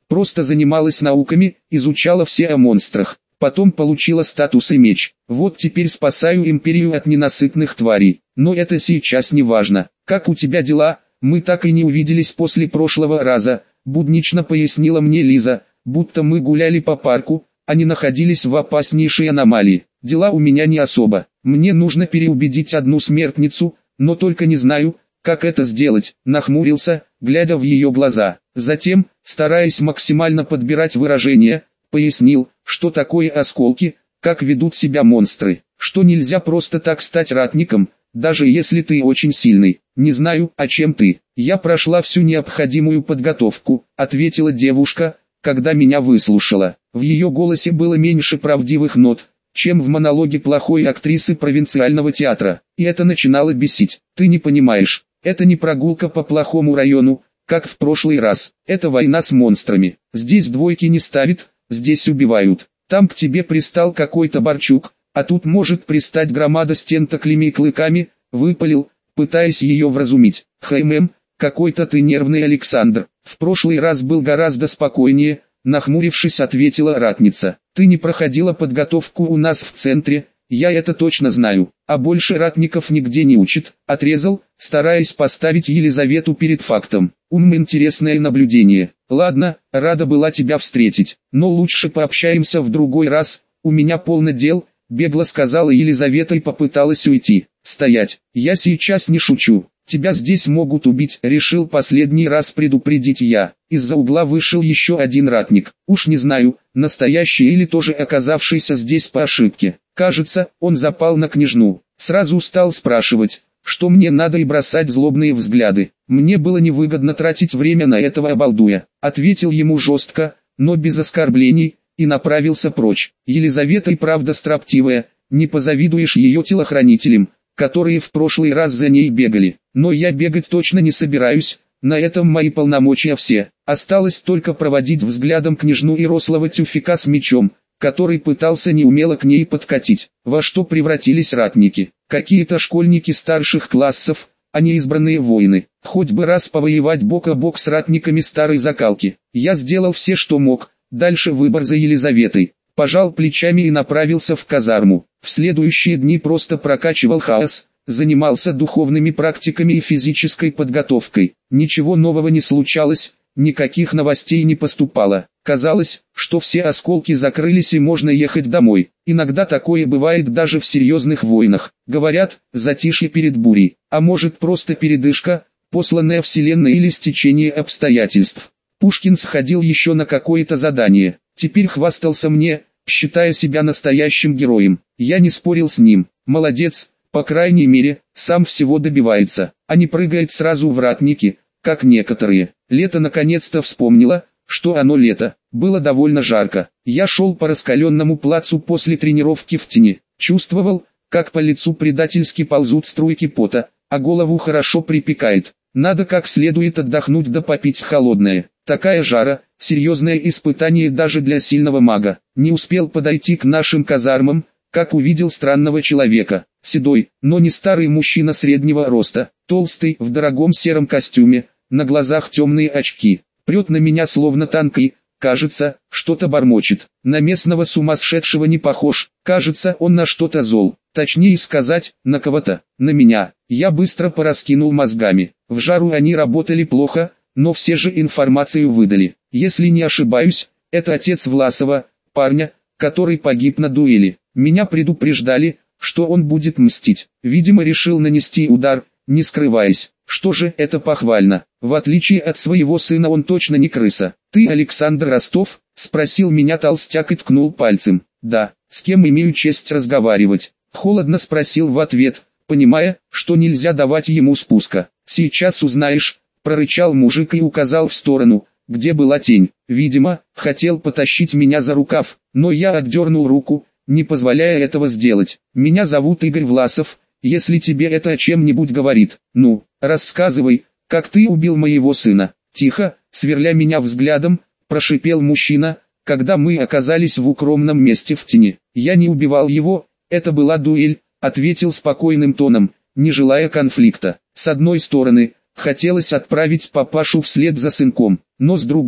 просто занималась науками, изучала все о монстрах. Потом получила статус и меч. Вот теперь спасаю империю от ненасытных тварей. Но это сейчас не важно. Как у тебя дела? Мы так и не увиделись после прошлого раза, буднично пояснила мне Лиза, будто мы гуляли по парку, а не находились в опаснейшей аномалии. Дела у меня не особо. Мне нужно переубедить одну смертницу, но только не знаю, как это сделать. Нахмурился, глядя в ее глаза. Затем, стараясь максимально подбирать выражения, пояснил, что такое осколки, как ведут себя монстры, что нельзя просто так стать ратником, даже если ты очень сильный. Не знаю, о чем ты. Я прошла всю необходимую подготовку, ответила девушка, когда меня выслушала. В ее голосе было меньше правдивых нот, чем в монологе плохой актрисы провинциального театра, и это начинало бесить. Ты не понимаешь, это не прогулка по плохому району, как в прошлый раз, это война с монстрами. Здесь двойки не ставят, здесь убивают. Там к тебе пристал какой-то Борчук, а тут может пристать громада с тентаклями и клыками, выпалил, пытаясь ее вразумить. Хэм, какой-то ты нервный, Александр. В прошлый раз был гораздо спокойнее, нахмурившись, ответила ратница. Ты не проходила подготовку у нас в центре, я это точно знаю, а больше ратников нигде не учат, отрезал, стараясь поставить Елизавету перед фактом. Ум, интересное наблюдение. Ладно, рада была тебя встретить, но лучше пообщаемся в другой раз, у меня полно дел, бегло сказала Елизавета и попыталась уйти. Стоять, я сейчас не шучу, тебя здесь могут убить, решил последний раз предупредить я. Из-за угла вышел еще один ратник, уж не знаю, настоящий или тоже оказавшийся здесь по ошибке. Кажется, он запал на княжну. Сразу стал спрашивать, что мне надо, и бросать злобные взгляды. Мне было невыгодно тратить время на этого обалдуя. Ответил ему жестко, но без оскорблений, и направился прочь. Елизавета и правда строптивая, не позавидуешь ее телохранителям, которые в прошлый раз за ней бегали. Но я бегать точно не собираюсь, на этом мои полномочия все. Осталось только проводить взглядом княжну и рослого тюфика с мечом, который пытался неумело к ней подкатить. Во что превратились ратники? Какие-то школьники старших классов, а не избранные воины. Хоть бы раз повоевать бок о бок с ратниками старой закалки. Я сделал все, что мог, дальше выбор за Елизаветой. Пожал плечами и направился в казарму. В следующие дни просто прокачивал хаос, занимался духовными практиками и физической подготовкой. Ничего нового не случалось, никаких новостей не поступало. Казалось, что все осколки закрылись и можно ехать домой. Иногда такое бывает даже в серьезных войнах. Говорят, затишье перед бурей, а может просто передышка, посланная вселенной или стечение обстоятельств. Пушкин сходил еще на какое-то задание. Теперь хвастался мне, считая себя настоящим героем. Я не спорил с ним. Молодец, по крайней мере, сам всего добивается, а не прыгает сразу в ратники, как некоторые. Лето наконец-то вспомнило, что оно лето. Было довольно жарко. Я шел по раскаленному плацу после тренировки в тени. Чувствовал, как по лицу предательски ползут струйки пота, а голову хорошо припекает. Надо как следует отдохнуть да попить холодное. Такая жара, серьезное испытание даже для сильного мага. Не успел подойти к нашим казармам, как увидел странного человека. Седой, но не старый мужчина среднего роста, толстый, в дорогом сером костюме, на глазах темные очки. Прет на меня словно танк и, кажется, что-то бормочет. На местного сумасшедшего не похож, кажется, он на что-то зол. Точнее сказать, на кого-то, на меня. Я быстро пораскинул мозгами. В жару они работали плохо, но все же информацию выдали. Если не ошибаюсь, это отец Власова, парня, который погиб на дуэли. Меня предупреждали, что он будет мстить. Видимо, решил нанести удар, не скрываясь. Что же, это похвально. В отличие от своего сына, он точно не крыса. «Ты Александр Ростов?» — спросил меня толстяк и ткнул пальцем. «Да, с кем имею честь разговаривать?» Холодно спросил в ответ, понимая, что нельзя давать ему спуска. «Сейчас узнаешь», — прорычал мужик и указал в сторону, где была тень. Видимо, хотел потащить меня за рукав, но я отдернул руку, не позволяя этого сделать. «Меня зовут Игорь Власов, если тебе это о чем-нибудь говорит. Ну, рассказывай, как ты убил моего сына». Тихо, сверля меня взглядом, прошипел мужчина, когда мы оказались в укромном месте в тени. «Я не убивал его, это была дуэль», — ответил спокойным тоном, не желая конфликта. С одной стороны, хотелось отправить папашу вслед за сынком, но с другой,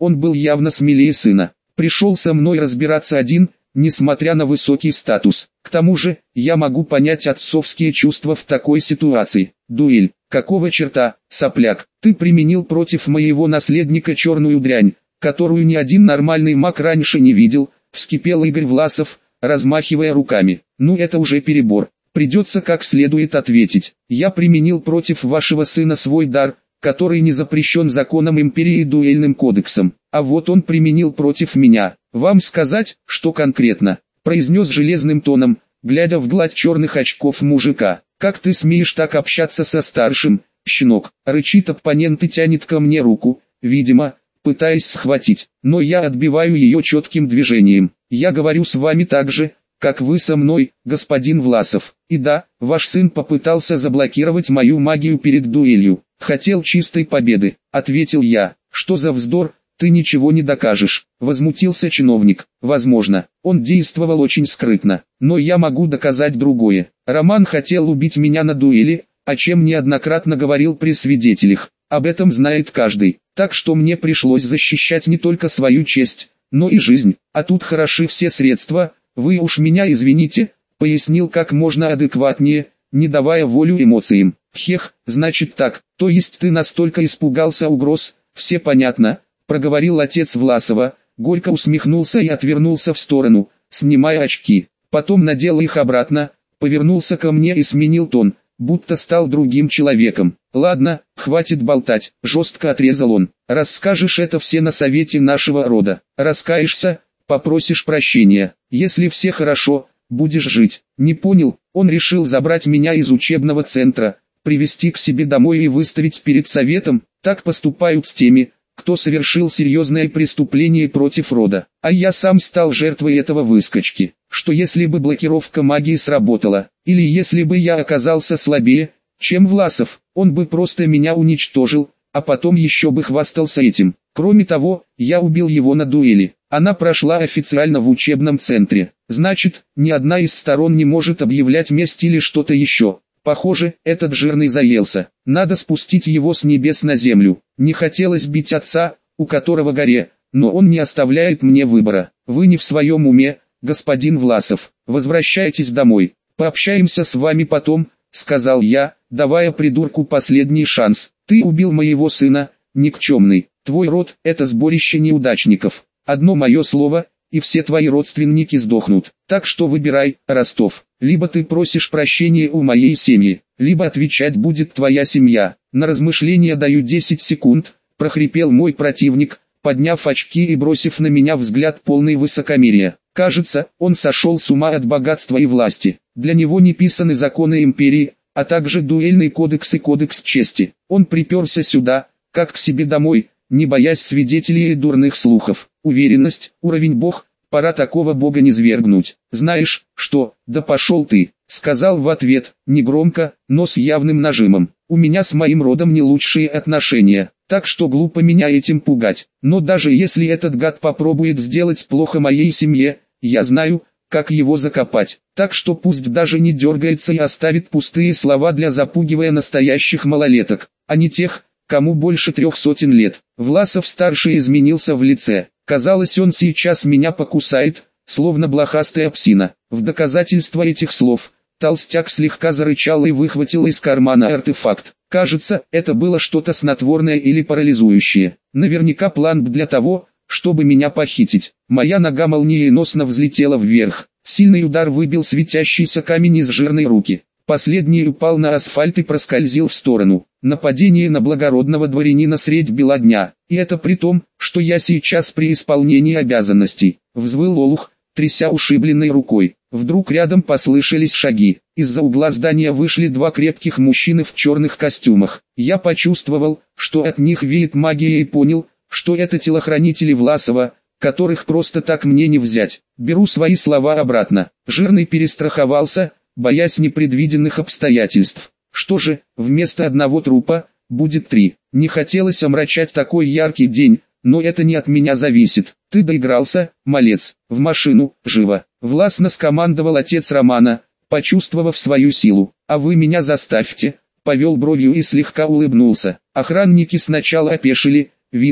Он был явно смелее сына. Пришел со мной разбираться один, несмотря на высокий статус. К тому же, я могу понять отцовские чувства в такой ситуации. Дуэль. Какого черта, сопляк? Ты применил против моего наследника черную дрянь, которую ни один нормальный маг раньше не видел, вскипел Игорь Власов, размахивая руками. Ну это уже перебор. Придется как следует ответить. Я применил против вашего сына свой дар, который не запрещен законом империи и дуэльным кодексом. А вот он применил против меня. Вам сказать, что конкретно? Произнес железным тоном, глядя в гладь черных очков мужика. Как ты смеешь так общаться со старшим, щенок? Рычит оппонент и тянет ко мне руку, видимо, пытаясь схватить. Но я отбиваю ее четким движением. Я говорю с вами так же, как вы со мной, господин Власов. И да, ваш сын попытался заблокировать мою магию перед дуэлью. Хотел чистой победы, ответил я. Что за вздор, ты ничего не докажешь, возмутился чиновник. Возможно, он действовал очень скрытно, но я могу доказать другое. Роман хотел убить меня на дуэли, о чем неоднократно говорил при свидетелях. Об этом знает каждый, так что мне пришлось защищать не только свою честь, но и жизнь. А тут хороши все средства, вы уж меня извините, пояснил как можно адекватнее, не давая волю эмоциям. Хех, значит так, то есть ты настолько испугался угроз, все понятно, проговорил отец Власова, горько усмехнулся и отвернулся в сторону, снимая очки. Потом надел их обратно, повернулся ко мне и сменил тон, будто стал другим человеком. Ладно, хватит болтать, жестко отрезал он. Расскажешь это все на совете нашего рода. Раскаешься, попросишь прощения. Если все хорошо, будешь жить. Не понял, он решил забрать меня из учебного центра, привести к себе домой и выставить перед советом. Так поступают с теми, кто совершил серьезное преступление против рода. А я сам стал жертвой этого выскочки. Что если бы блокировка магии сработала, или если бы я оказался слабее, чем Власов, он бы просто меня уничтожил, а потом еще бы хвастался этим. Кроме того, я убил его на дуэли. Она прошла официально в учебном центре. Значит, ни одна из сторон не может объявлять месть или что-то еще. Похоже, этот жирный заелся. Надо спустить его с небес на землю. Не хотелось бить отца, у которого горе, но он не оставляет мне выбора. Вы не в своем уме, господин Власов. Возвращайтесь домой. Пообщаемся с вами потом, сказал я, давая придурку последний шанс. Ты убил моего сына, никчемный. Твой род – это сборище неудачников. Одно мое слово, и все твои родственники сдохнут. Так что выбирай, Ростов. Либо ты просишь прощения у моей семьи, либо отвечать будет твоя семья. На размышление даю десять секунд, прохрипел мой противник, подняв очки и бросив на меня взгляд полный высокомерия. Кажется, он сошел с ума от богатства и власти. Для него не писаны законы империи, а также дуэльный кодекс и кодекс чести. Он приперся сюда, как к себе домой, не боясь свидетелей и дурных слухов. Уверенность, уровень бог, пора такого бога низвергнуть. Знаешь, что, да пошел ты, сказал в ответ, негромко, но с явным нажимом. У меня с моим родом не лучшие отношения, так что глупо меня этим пугать. Но даже если этот гад попробует сделать плохо моей семье, я знаю, как его закопать. Так что пусть даже не дергается и оставит пустые слова для запугивая настоящих малолеток, а не тех, кому больше трех сотен лет. Власов-старший изменился в лице. Казалось, он сейчас меня покусает, словно блохастая псина. В доказательство этих слов, толстяк слегка зарычал и выхватил из кармана артефакт. Кажется, это было что-то снотворное или парализующее. Наверняка план для того, чтобы меня похитить. Моя нога молниеносно взлетела вверх. Сильный удар выбил светящийся камень из жирной руки. Последний упал на асфальт и проскользил в сторону. Нападение на благородного дворянина средь бела дня. И это при том, что я сейчас при исполнении обязанностей. Взвыл олух, тряся ушибленной рукой. Вдруг рядом послышались шаги. Из-за угла здания вышли два крепких мужчины в черных костюмах. Я почувствовал, что от них веет магия и понял, что это телохранители Власова, которых просто так мне не взять. Беру свои слова обратно. Жирный перестраховался, боясь непредвиденных обстоятельств. Что же, вместо одного трупа, будет три. Не хотелось омрачать такой яркий день, но это не от меня зависит. Ты доигрался, малец, в машину, живо. Властно скомандовал отец Романа, почувствовав свою силу. А вы меня заставьте, повел бровью и слегка улыбнулся. Охранники сначала опешили, видно,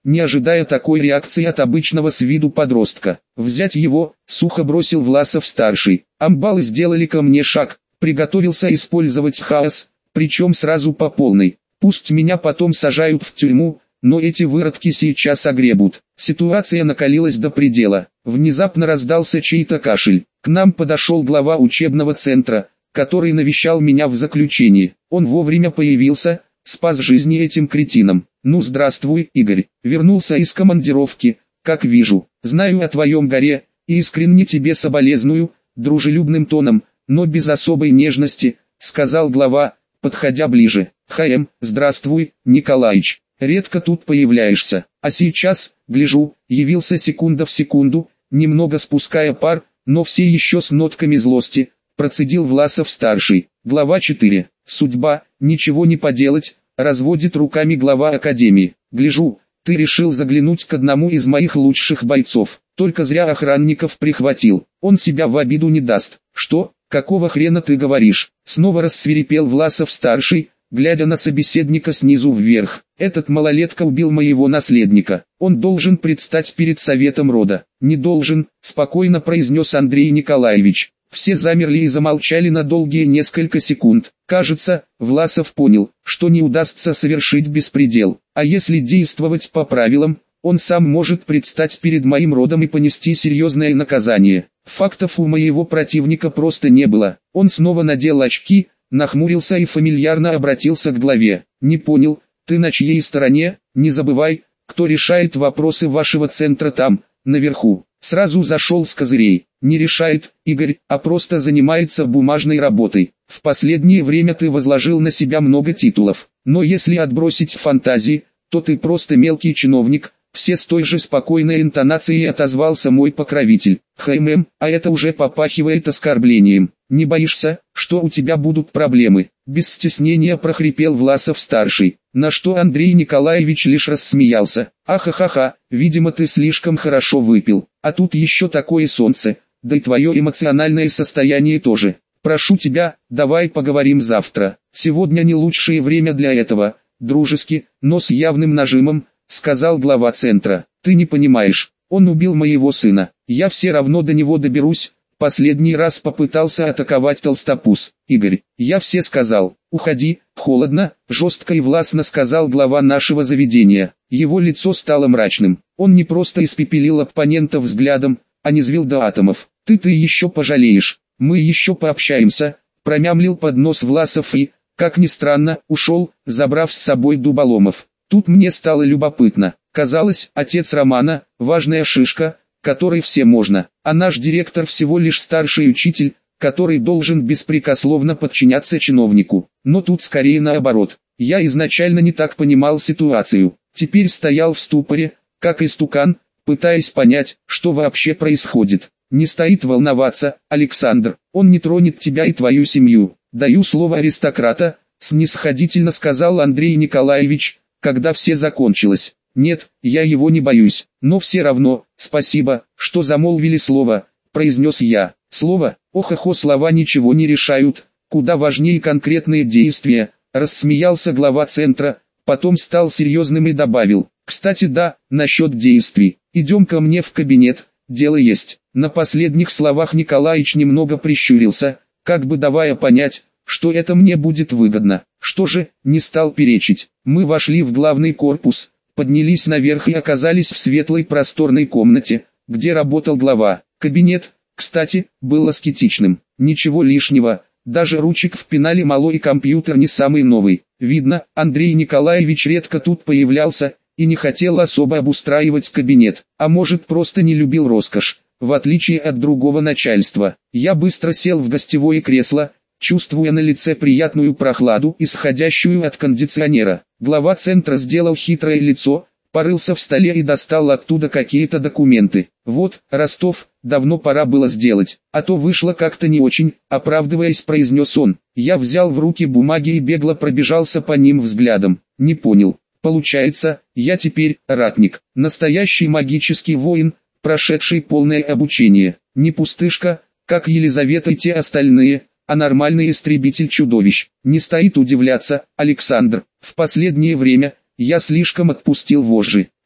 не ожидая такой реакции от обычного с виду подростка. «Взять его», — сухо бросил Власов-старший. Амбалы сделали ко мне шаг, приготовился использовать хаос, причем сразу по полной. Пусть меня потом сажают в тюрьму, но эти выродки сейчас огребут. Ситуация накалилась до предела. Внезапно раздался чей-то кашель. К нам подошел глава учебного центра, который навещал меня в заключении. Он вовремя появился, спас жизни этим кретинам. «Ну здравствуй, Игорь, вернулся из командировки, как вижу. Знаю о твоем горе, и искренне тебе соболезную», дружелюбным тоном, но без особой нежности, сказал глава, подходя ближе. «ХМ, здравствуй, Николаич. Редко тут появляешься, а сейчас, гляжу, явился секунда в секунду, немного спуская пар, но все еще с нотками злости», процедил Власов-старший. Глава четыре. «Судьба, ничего не поделать», разводит руками глава академии. «Гляжу, ты решил заглянуть к одному из моих лучших бойцов, только зря охранников прихватил, он себя в обиду не даст». «Что, какого хрена ты говоришь?» Снова рассвирепел Власов-старший, глядя на собеседника снизу вверх. «Этот малолетка убил моего наследника. Он должен предстать перед советом рода». «Не должен», спокойно произнес Андрей Николаевич. Все замерли и замолчали на долгие несколько секунд. Кажется, Власов понял, что не удастся совершить беспредел. А если действовать по правилам, он сам может предстать перед моим родом и понести серьезное наказание. Фактов у моего противника просто не было. Он снова надел очки, нахмурился и фамильярно обратился к главе. «Не понял, ты на чьей стороне? Не забывай, кто решает вопросы вашего центра там, наверху». Сразу зашел с козырей. «Не решает, Игорь, а просто занимается бумажной работой. В последнее время ты возложил на себя много титулов, но если отбросить фантазии, то ты просто мелкий чиновник». Все с той же спокойной интонацией отозвался мой покровитель. «ХММ, а это уже попахивает оскорблением. Не боишься, что у тебя будут проблемы?» Без стеснения прохрипел Власов-старший, на что Андрей Николаевич лишь рассмеялся. «Ахахаха, видимо ты слишком хорошо выпил, а тут еще такое солнце, да и твое эмоциональное состояние тоже. Прошу тебя, давай поговорим завтра. Сегодня не лучшее время для этого», дружески, но с явным нажимом, сказал глава центра. «Ты не понимаешь, он убил моего сына, я все равно до него доберусь». Последний раз попытался атаковать Толстопуз. «Игорь, я все сказал, уходи», холодно, жестко и властно сказал глава нашего заведения. Его лицо стало мрачным. Он не просто испепелил оппонента взглядом, а низвел до атомов. «Ты-ты еще пожалеешь, мы еще пообщаемся», промямлил под нос Власов и, как ни странно, ушел, забрав с собой Дуболомов. Тут мне стало любопытно. Казалось, отец Романа – важная шишка, которой все можно, а наш директор всего лишь старший учитель, который должен беспрекословно подчиняться чиновнику. Но тут скорее наоборот. Я изначально не так понимал ситуацию. Теперь стоял в ступоре, как истукан, пытаясь понять, что вообще происходит. «Не стоит волноваться, Александр, он не тронет тебя и твою семью. Даю слово аристократа», снисходительно сказал Андрей Николаевич, когда все закончилось. «Нет, я его не боюсь, но все равно, спасибо, что замолвили слово», произнес я. «Слово, ох-охо, слова ничего не решают, куда важнее конкретные действия», рассмеялся глава центра, потом стал серьезным и добавил. «Кстати, да, насчет действий, идем ко мне в кабинет, дело есть». На последних словах Николаич немного прищурился, как бы давая понять, что это мне будет выгодно. Что же, не стал перечить. Мы вошли в главный корпус, поднялись наверх и оказались в светлой просторной комнате, где работал глава. Кабинет, кстати, был аскетичным. Ничего лишнего, даже ручек в пенале мало и компьютер не самый новый. Видно, Андрей Николаевич редко тут появлялся и не хотел особо обустраивать кабинет, а может просто не любил роскошь, в отличие от другого начальства. Я быстро сел в гостевое кресло, чувствуя на лице приятную прохладу, исходящую от кондиционера. Глава центра сделал хитрое лицо, порылся в столе и достал оттуда какие-то документы. «Вот, Ростов, давно пора было сделать, а то вышло как-то не очень», оправдываясь, произнес он. Я взял в руки бумаги и бегло пробежался по ним взглядом. Не понял. Получается, я теперь ратник, настоящий магический воин, прошедший полное обучение. Не пустышка, как Елизавета и те остальные, а нормальный истребитель чудовищ. Не стоит удивляться, Александр, в последнее время я слишком отпустил вожжи.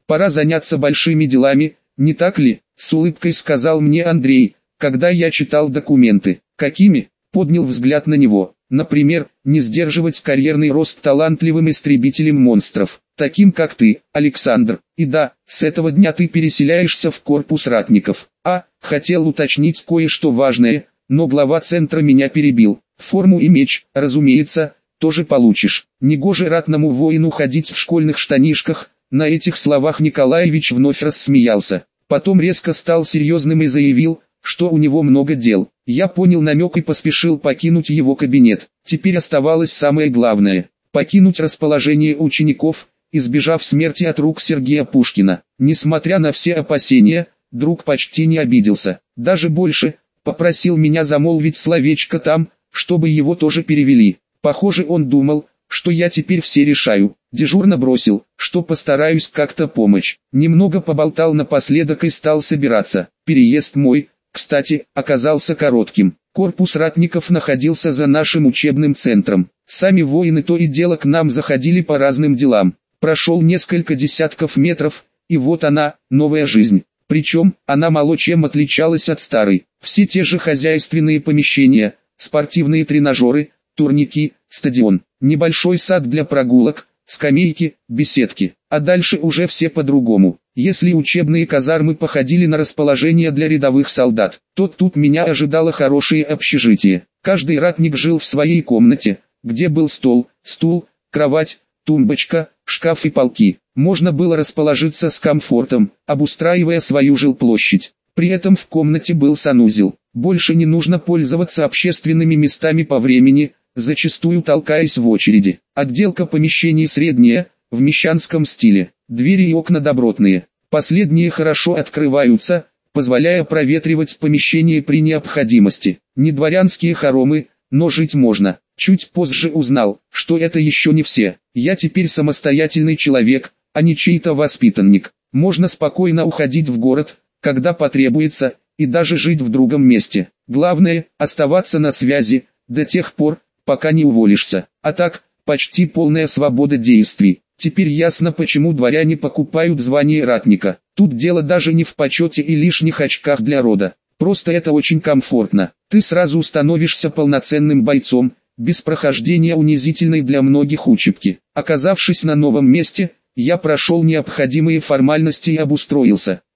Пора заняться большими делами, не так ли? С улыбкой сказал мне Андрей, когда я читал документы. Какими? Поднял взгляд на него. Например, не сдерживать карьерный рост талантливым истребителем монстров, таким как ты, Александр. И да, с этого дня ты переселяешься в корпус ратников. А, хотел уточнить кое-что важное, но глава центра меня перебил. Форму и меч, разумеется, тоже получишь. Негоже ратному воину ходить в школьных штанишках. На этих словах Николаевич вновь рассмеялся. Потом резко стал серьезным и заявил, что у него много дел. Я понял намек и поспешил покинуть его кабинет. Теперь оставалось самое главное – покинуть расположение учеников, избежав смерти от рук Сергея Пушкина. Несмотря на все опасения, друг почти не обиделся. Даже больше, попросил меня замолвить словечко там, чтобы его тоже перевели. Похоже, он думал, что я теперь все решаю. Дежурно бросил, что постараюсь как-то помочь. Немного поболтал напоследок и стал собираться. Переезд мой, кстати, оказался коротким. Корпус ратников находился за нашим учебным центром. Сами воины то и дело к нам заходили по разным делам. Прошел несколько десятков метров, и вот она, новая жизнь. Причем, она мало чем отличалась от старой. Все те же хозяйственные помещения, спортивные тренажеры, турники, стадион, небольшой сад для прогулок, скамейки, беседки. А дальше уже все по-другому. Если учебные казармы походили на расположение для рядовых солдат, то тут меня ожидало хорошее общежитие. Каждый ратник жил в своей комнате, где был стол, стул, кровать, тумбочка, шкаф и полки. Можно было расположиться с комфортом, обустраивая свою жилплощадь. При этом в комнате был санузел. Больше не нужно пользоваться общественными местами по времени, зачастую толкаясь в очереди. Отделка помещений средняя, в мещанском стиле. Двери и окна добротные. Последние хорошо открываются, позволяя проветривать помещение при необходимости. Не дворянские хоромы, но жить можно. Чуть позже узнал, что это еще не все. Я теперь самостоятельный человек, а не чей-то воспитанник. Можно спокойно уходить в город, когда потребуется, и даже жить в другом месте. Главное, оставаться на связи, до тех пор, пока не уволишься. А так, почти полная свобода действий. Теперь ясно, почему дворяне покупают звание ратника. Тут дело даже не в почете и лишних очках для рода. Просто это очень комфортно. Ты сразу становишься полноценным бойцом, без прохождения унизительной для многих учебки. Оказавшись на новом месте, я прошел необходимые формальности и обустроился.